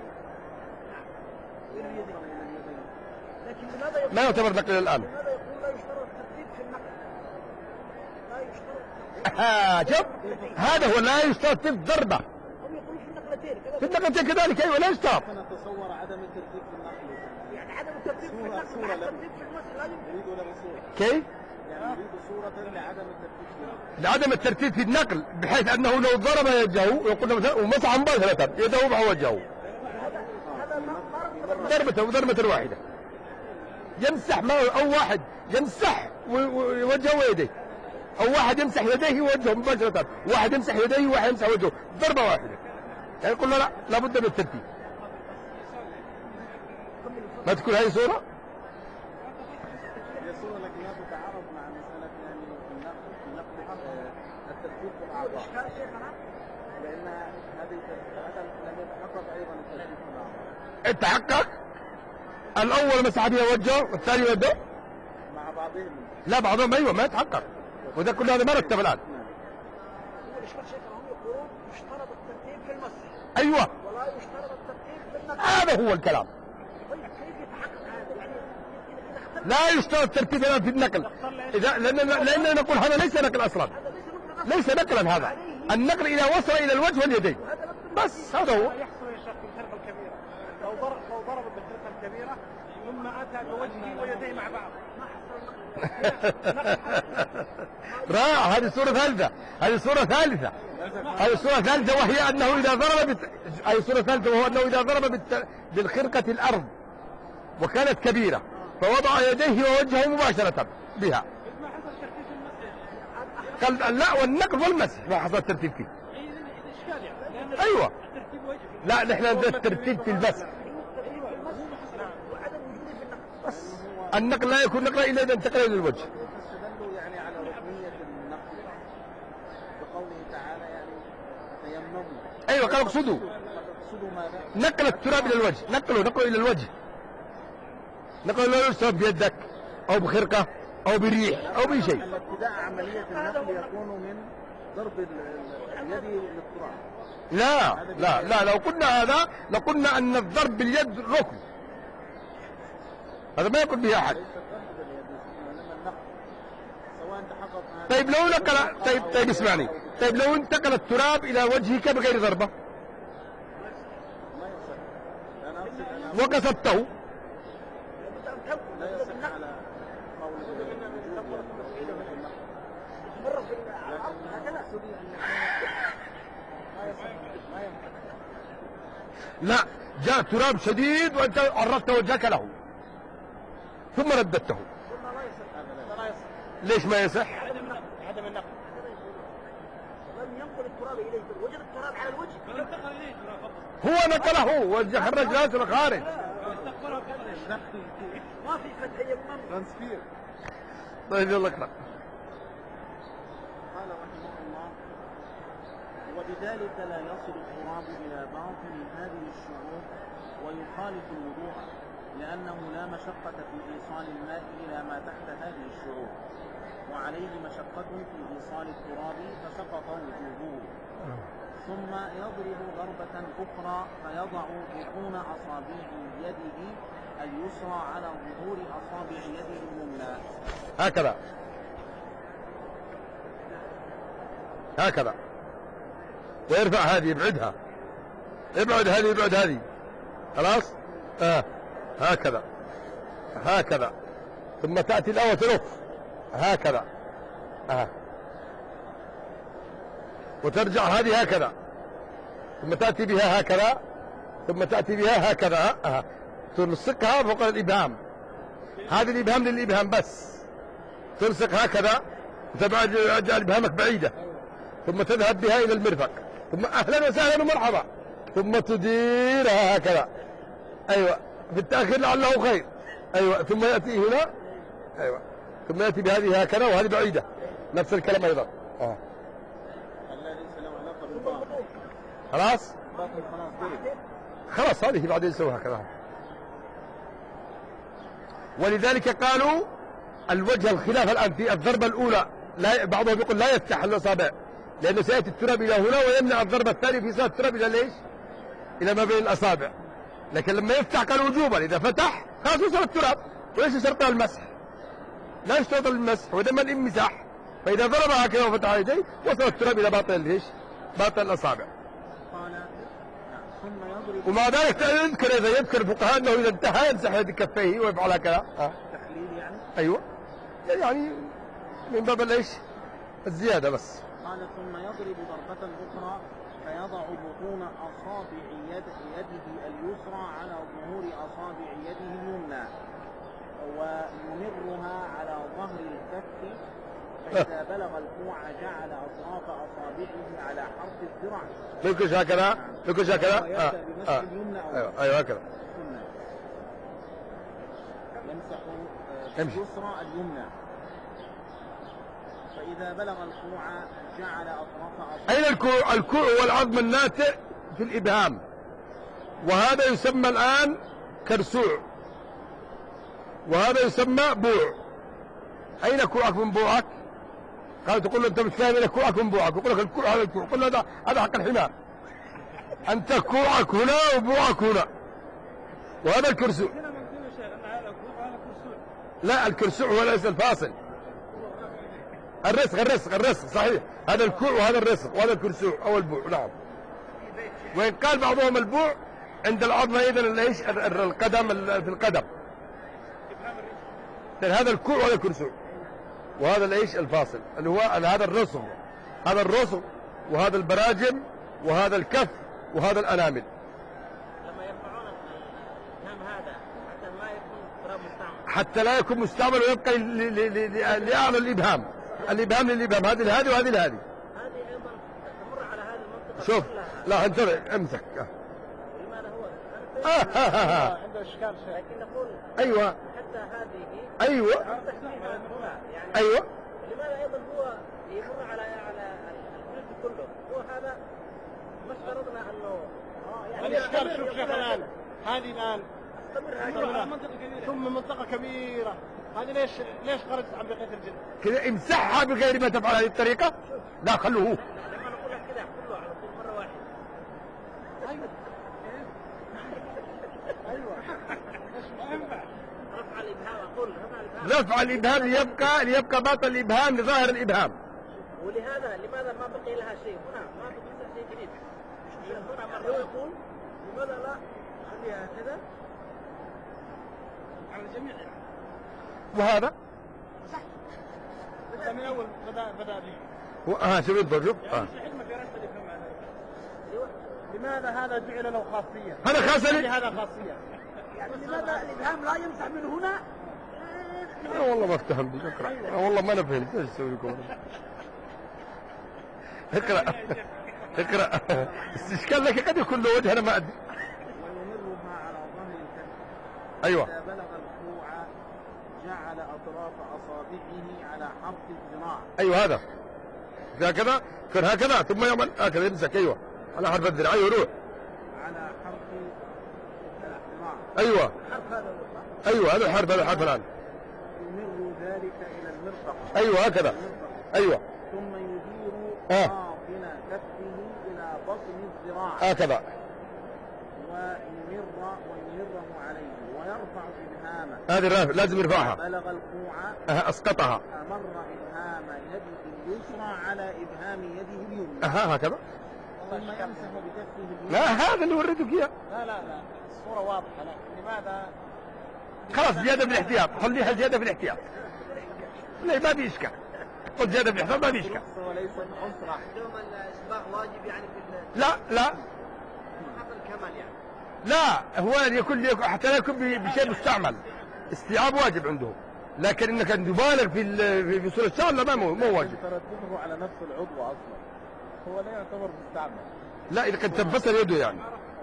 لكن لماذا يقول ما يعتبر نقل الآن. لماذا يقول لا يشترط الترتيب في النقل؟ لا يشترط. آه شوف هذا هو لا يشترط في الضربة هم يقولون في النقلتين كذا. في النقلتين كذلك. أيوة لا يشترط. نتصور عدم الترتيب في النقل. يعني عدم الترتيب في النقل صورة مع لم- الترتيب في المسجد لا يمكن. نريد له صورة كيف؟ يعني نريد صورة لعدم الترتيب في النقل. لعدم الترتيب في النقل بحيث أنه لو ضرب يده يقول مثلا ومسح مباشرة يده مع وجهه هذا ما ضربة ضربة واحدة يمسح ما أو واحد يمسح و- و- وجهه ويديه، أو واحد يمسح يديه ووجهه مباشرة، واحد يمسح يديه وواحد يمسح وجهه ضربة واحدة. يعني يقول له لا لابد من الترتيب. ما تكون هذه صورة؟ هي صورة لكنها تتعارض مع مسألة يعني في النقل في نقل آه، الترتيب في الأعضاء. إشكال شيخنا لأن هذه عدم لم يتحقق أيضا الترتيب في الأعضاء. تحقق الأول مسح بها وجهه والثاني يده مع بعضهم. لا بعضهم أيوه ما يتحقق، وده كل هذا ما رتب الآن. هو الإشكال شيخ هم يقولون يشترط الترتيب في المسح أيوه ولا يشترط الترتيب في النقل. هذا هو الكلام. طيب كيف يتحقق هذا؟ يعني إذا اختلف لا يشترط الترتيب الآن في النقل، إذا لأننا لأننا نقول هذا ليس نقل أصلا، هذا ليس نقل ليس نقلا هذا. النقل إذا وصل إلى الوجه واليدين بس، هذا هو. يحصل يا شيخ بالخرقة الكبيرة، لو ضرب لو ضرب بالخرقة الكبيرة ثم أتى بوجهه ويديه مع بعض ما حصل نقل. راح هذه صورة ثالثة، هذه صورة ثالثة، هذه صورة ثالثة وهي أنه إذا ضرب بت... هذه صورة ثالثة وهو أنه إذا ضرب بالت... بالخرقة الأرض وكانت كبيرة فوضع يديه ووجهه مباشرة بها. ما حصل ترتيب المسح. قال لا، والنقل والمسح ما حصل ترتيب فيه. الإشكال يعني. أيوة. ترتيب وجه. لا نحن عندنا الترتيب في المسح. وعدم وجوده في النقل. بس النقل لا يكون نقلا إلا إذا انتقل إلى الوجه. استدلوا يعني على ركنية النقل بقوله تعالى يعني تيمموا. أيوة قال اقصدوا اقصدوا ماذا؟ نقل التراب إلى الوجه، نقله نقله إلى الوجه، نقله لا يشرب بيدك أو بخرقة أو بريح أو بشيء. ابتداء عملية النقل يكون من ضرب ال- اليد للتراب. لا لا لا لو قلنا هذا لقلنا أن الضرب باليد ركن، هذا ما يقول به أحد. ليس الضرب باليد انما النقل سواء تحقق هذا. طيب لو نقل، طيب طيب اسمعني، طيب لو انتقل التراب إلى وجهك بغير ضربة ما يصح. انا اقصد انا وقصدته لابد أن تنقل لا لابد يصح النقل على قول مرة في الأرض هكذا. ما يصح ما ينفع. لا، جاء تراب شديد وأنت عرضت وجهك له ثم رددته، قلنا لا يصح. هذا لا يصح. ليش ما يصح؟ عدم النقل. عدم النقل. لم ينقل التراب إليه، وجد التراب على الوجه. فانتقل إليه ترى فقط. هو نقله وخرج راسه الخارج. واستقبله فقط. ما في فتيمم. ترانسفير. طيب يلا اقرأ. قال رحمه الله وبذلك لا يصل التراب إلى باطن هذه الشعور ويخالف الوضوء لأنه لا مشقة في إيصال الماء إلى ما تحت هذه الشعور وعليه مشقة في إيصال التراب فسقط وجوبه ثم يضرب ضربة أخرى فيضع بطون أصابع يده اليسرى على ظهور أصابع يده اليمنى هكذا هكذا ويرفع هذه يبعدها، ابعد هذه يبعد هذه، خلاص آه. هكذا هكذا ثم تأتي الأول تلف هكذا آه. وترجع هذه هكذا ثم تأتي بها هكذا ثم تأتي بها هكذا آه. تلصقها فوق الإبهام، هذه الإبهام للإبهام بس، تلصق هكذا وتبعد إبهامك بعيدة ثم تذهب بها إلى المرفق ثم أهلا وسهلا ومرحبا ثم تديرها هكذا أيوة في التأخير لعله خير أيوة ثم يأتي هنا أيوة ثم يأتي بهذه هكذا وهذه بعيدة نفس الكلام أيضا آه. ليس له علاقة بالباطن. خلاص باطن خلاص ضرب. خلاص هذه بعدين يسوي هكذا. ولذلك قالوا الوجه الخلاف الآن في الضربة الأولى لا بعضهم يقول لا يفتح الأصابع لأنه سيأتي التراب إلى هنا ويمنع الضربة الثانية في صار التراب إلى ليش؟ إلى ما بين الأصابع، لكن لما يفتح قال وجوبا إذا فتح خلاص وصل التراب وليس شرط المسح، لا يشترط المسح ودما الامساح، فإذا ضرب هكذا وفتح يديه وصل التراب إلى باطن ليش؟ باطن الأصابع. قال ثم يضرب ومع ذلك يذكر إذا يذكر الفقهاء أنه إذا انتهى يمسح يد كفيه ويفعل هكذا آه. تحليل يعني. أيوة يعني من باب ليش؟ الزيادة بس. قال ثم يضرب ضربة أخرى فيضع بطون أصابع يد يده اليسرى على ظهور أصابع يده اليمنى ويمرها على ظهر الكف فإذا بلغ الكوع جعل أطراف أصابعه على حرف الذراع. لوكش هكذا لوكش هكذا ويبدأ آه. بمسح آه. اليمنى أو أيوة أيوة هكذا السنة. يمسح امشي. اليسرى اليمنى فإذا بلغ الكوع جعل أطراف أصابعه. أين الكوع؟ الكوع هو العظم الناتئ في الإبهام، وهذا يسمى الآن كرسوع، وهذا يسمى بوع. أين كوعك من بوعك؟ قال تقول له أنت مش فاهم أين كوعك من بوعك، يقول لك الكوع هذا الكوع، قل له هذا هذا حق الحمار. أنت كوعك هنا وبوعك هنا. وهذا الكرسوع. لا الكرسوع هو ليس الفاصل. الرسغ الرسغ الرسغ صحيح، هذا الكوع وهذا الرسغ وهذا الكرسوع أو البوع. نعم. وإن قال بعضهم البوع عند العظمة إذن ايش القدم في القدم. هذا الكوع وهذا الكرسوع وهذا الايش الفاصل اللي هو هذا الرسغ، هذا الرسغ وهذا البراجم وهذا الكف وهذا الأنامل. لما يرفعون الإبهام هذا حتى ما يكون تراب مستعمل، حتى لا يكون مستعمل ويبقى لأعلى الإبهام، الإبهام للإبهام، هذه لهذه وهذه لهذه. هذه أيضا تمر على هذه المنطقة. شوف كلها. لا انتبه امسك. لماذا هو؟ آه آه آه آه. عنده اشكال شيء. لكن نقول أيوة حتى هذه أيوة أمسك فيها هنا يعني. أيوة. لماذا أيضا هو يمر على على الجلد كله؟ هو هذا ما افترضنا أنه آه يعني الاشكال شوف شيخ الان هذه الان استمر استمر. هذه ثم منطقة كبيرة، هذه ليش ليش خرجت عن بقية الجلد؟ كذا امسحها بغير ما تفعل هذه الطريقة. لا خلوه. لما نقول لك كذا كله على طول مرة واحدة. ايوه ايوه رفع الإبهام أقول رفع الإبهام. رفع الإبهام ليبقى ليبقى باطن الإبهام لظاهر الإبهام. ولهذا لماذا ما بقي لها شيء هنا؟ ما بقي لها شيء جديد. هنا مرة يقول لماذا لا خليها كذا على الجميع يعني. وهذا هذا من اول بدا بدا به. و... ها شوف انظر شوف. آه. حكمة في رسم الإبهام هذا. لماذا هذا جعل له خاصية؟ هذا خاصة لي. هذا خاصية. يعني لماذا الإبهام لا يمسح من هنا؟ أنا والله ما افتهم بي. اقرأ. أنا والله ما أنا فهمت ايش اسوي لكم. اقرأ اقرأ. استشكال لك قد يكون له وجه أنا ما أدري. ويمرها على ظهر الكف. أيوة. إذا بلغ الكوع جعل أطراف أصابعه على حرف الذراع. أيوة هذا هكذا كان هكذا ثم يعمل هكذا يمسك. أيوة على حرف الذراع. أيوة روح. على حرف الذراع. أيوة حرف هذا أيوة هذا الحرف هذا الحرف الآن. يمر ذلك إلى المرفق. أيوة هكذا. المرفق. أيوة ثم يدير آه. باطن كفه إلى بطن الذراع. هكذا. ويمر ويمره عليه ويرفع إبهامه. هذه الرافع لازم يرفعها. بلغ الكوع أه أسقطها. أمر إبهام يده اليسرى على إبهام يده اليمنى. أها هكذا. ثم يمسح بكفه اليمنى. لا هذا اللي وريتك إياه. لا لا لا الصورة واضحة. لا لماذا؟ خلاص زيادة في الاحتياط. خليها زيادة في الاحتياط. لا ما في إشكال. قل زيادة في الاحتياط ما في إشكال. وليس الأسرع. عندهم الإسباغ واجب يعني في لا لا حق الكمال يعني. لا هو يكون يكون- حتى لا يكون ب- بشيء مستعمل. استيعاب واجب عندهم. لكن انك ان تبالغ في ال- في- في صورة الشعر لا ما مو مو واجب. تردده على نفس العضو أصلا هو لا يعتبر مستعمل. لا اذا كنت تنفصل يده يعني.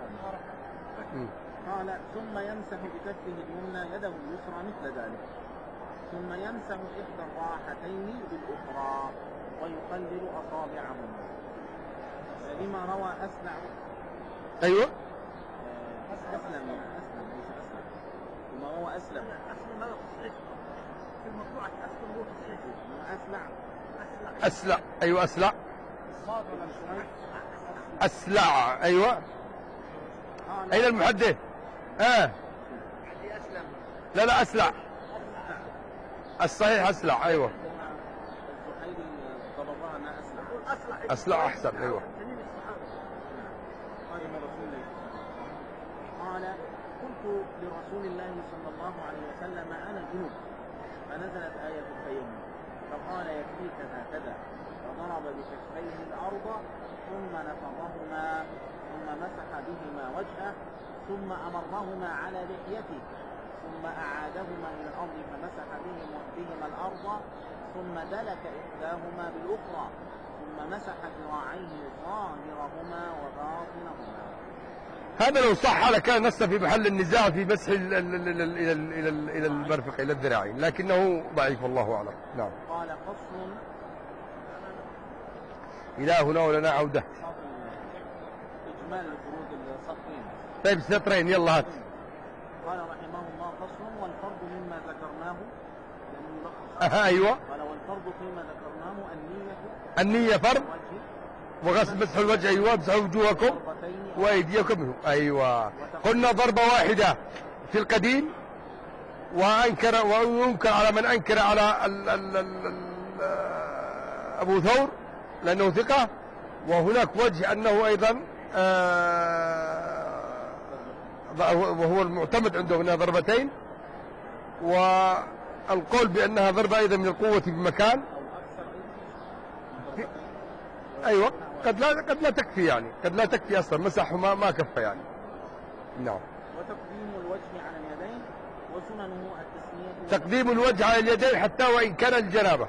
مم. قال ثم يمسح بكفه اليمنى يده اليسرى مثل ذلك. ثم يمسح إحدى الراحتين بالأخرى ويقلل أصابعهما. لما روى أسلع ايوه آه، أسلم أسلم ليس أسلم. لما روى أسلم أصلا ما تصحيح في الموضوع أصلا هو تصحيح. لما أسلع اسلع. ايوه اسلع. صاد ولا شوي. اسلع. ايوه قال اين المحدث؟ اه اللي أسلم لا لا اسلع. الصحيح اسلع. ايوه الزهيري ضربها أنا أسلع. أصلح اسلع احسن. ايوه جميل الصحابة. قادم رسول الله قال قلت لرسول الله صلى الله عليه وسلم أنا جنوب فنزلت آية التيمم فقال يكفيك هكذا فضرب بكفيه الأرض ثم نفضهما ثم مسح بهما وجهه ثم أمرهما على لحيته ثم أعادهما إلى الأرض فمسح بهما, بهما الأرض ثم دلك إحداهما بالأخرى ثم مسح ذراعيه ظاهرهما وباطنهما. هذا لو صح هذا كان نص في محل النزاع في مسح ال- ال- ال- ال- الى ال- الى ال- الى المرفق الى الذراعين لكنه ضعيف والله اعلم. نعم. قال فصل الهنا ولنا عوده. إجمال الفروض السطرين. طيب سطرين يلا هات. قال رحمه الله فصل والفرض مما ذكر أيوة. قال والفرض فيما ذكرناه النية النية فرض، الوجه وغسل مسح الوجه. أيوة. امسحوا وجوهكم ضربتين وأيديكم منه. أيوة. قلنا ضربة واحدة في القديم، وأنكر وينكر على من أنكر على ال ال ال ال أبو ثور لأنه ثقة. وهناك وجه أنه أيضا آه وهو المعتمد عندهم أنها ضربتين، والقول بأنها ضربة أيضا من القوة بمكان. أيوة. قد لا قد لا تكفي يعني، قد لا تكفي أصلا، مسح ما ما كفى يعني. نعم. وتقديم الوجه على اليدين وسننه التسمية تقديم الوجه على اليدين حتى وإن كان الجنابة،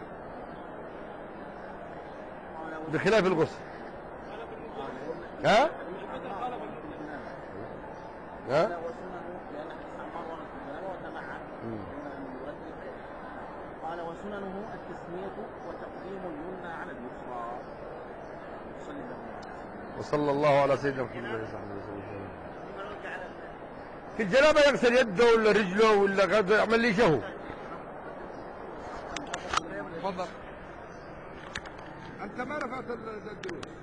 بخلاف الغسل. ها؟ ها؟ قال وسننه التسمية وتقديم اليمنى على اليسرى. وصلى الله على سيدنا محمد وعلى اله وصحبه وسلم. في الجنابة يغسل يده ولا رجله ولا غد يعمل لي شهو. تفضل. انت ما رفعت الدروس.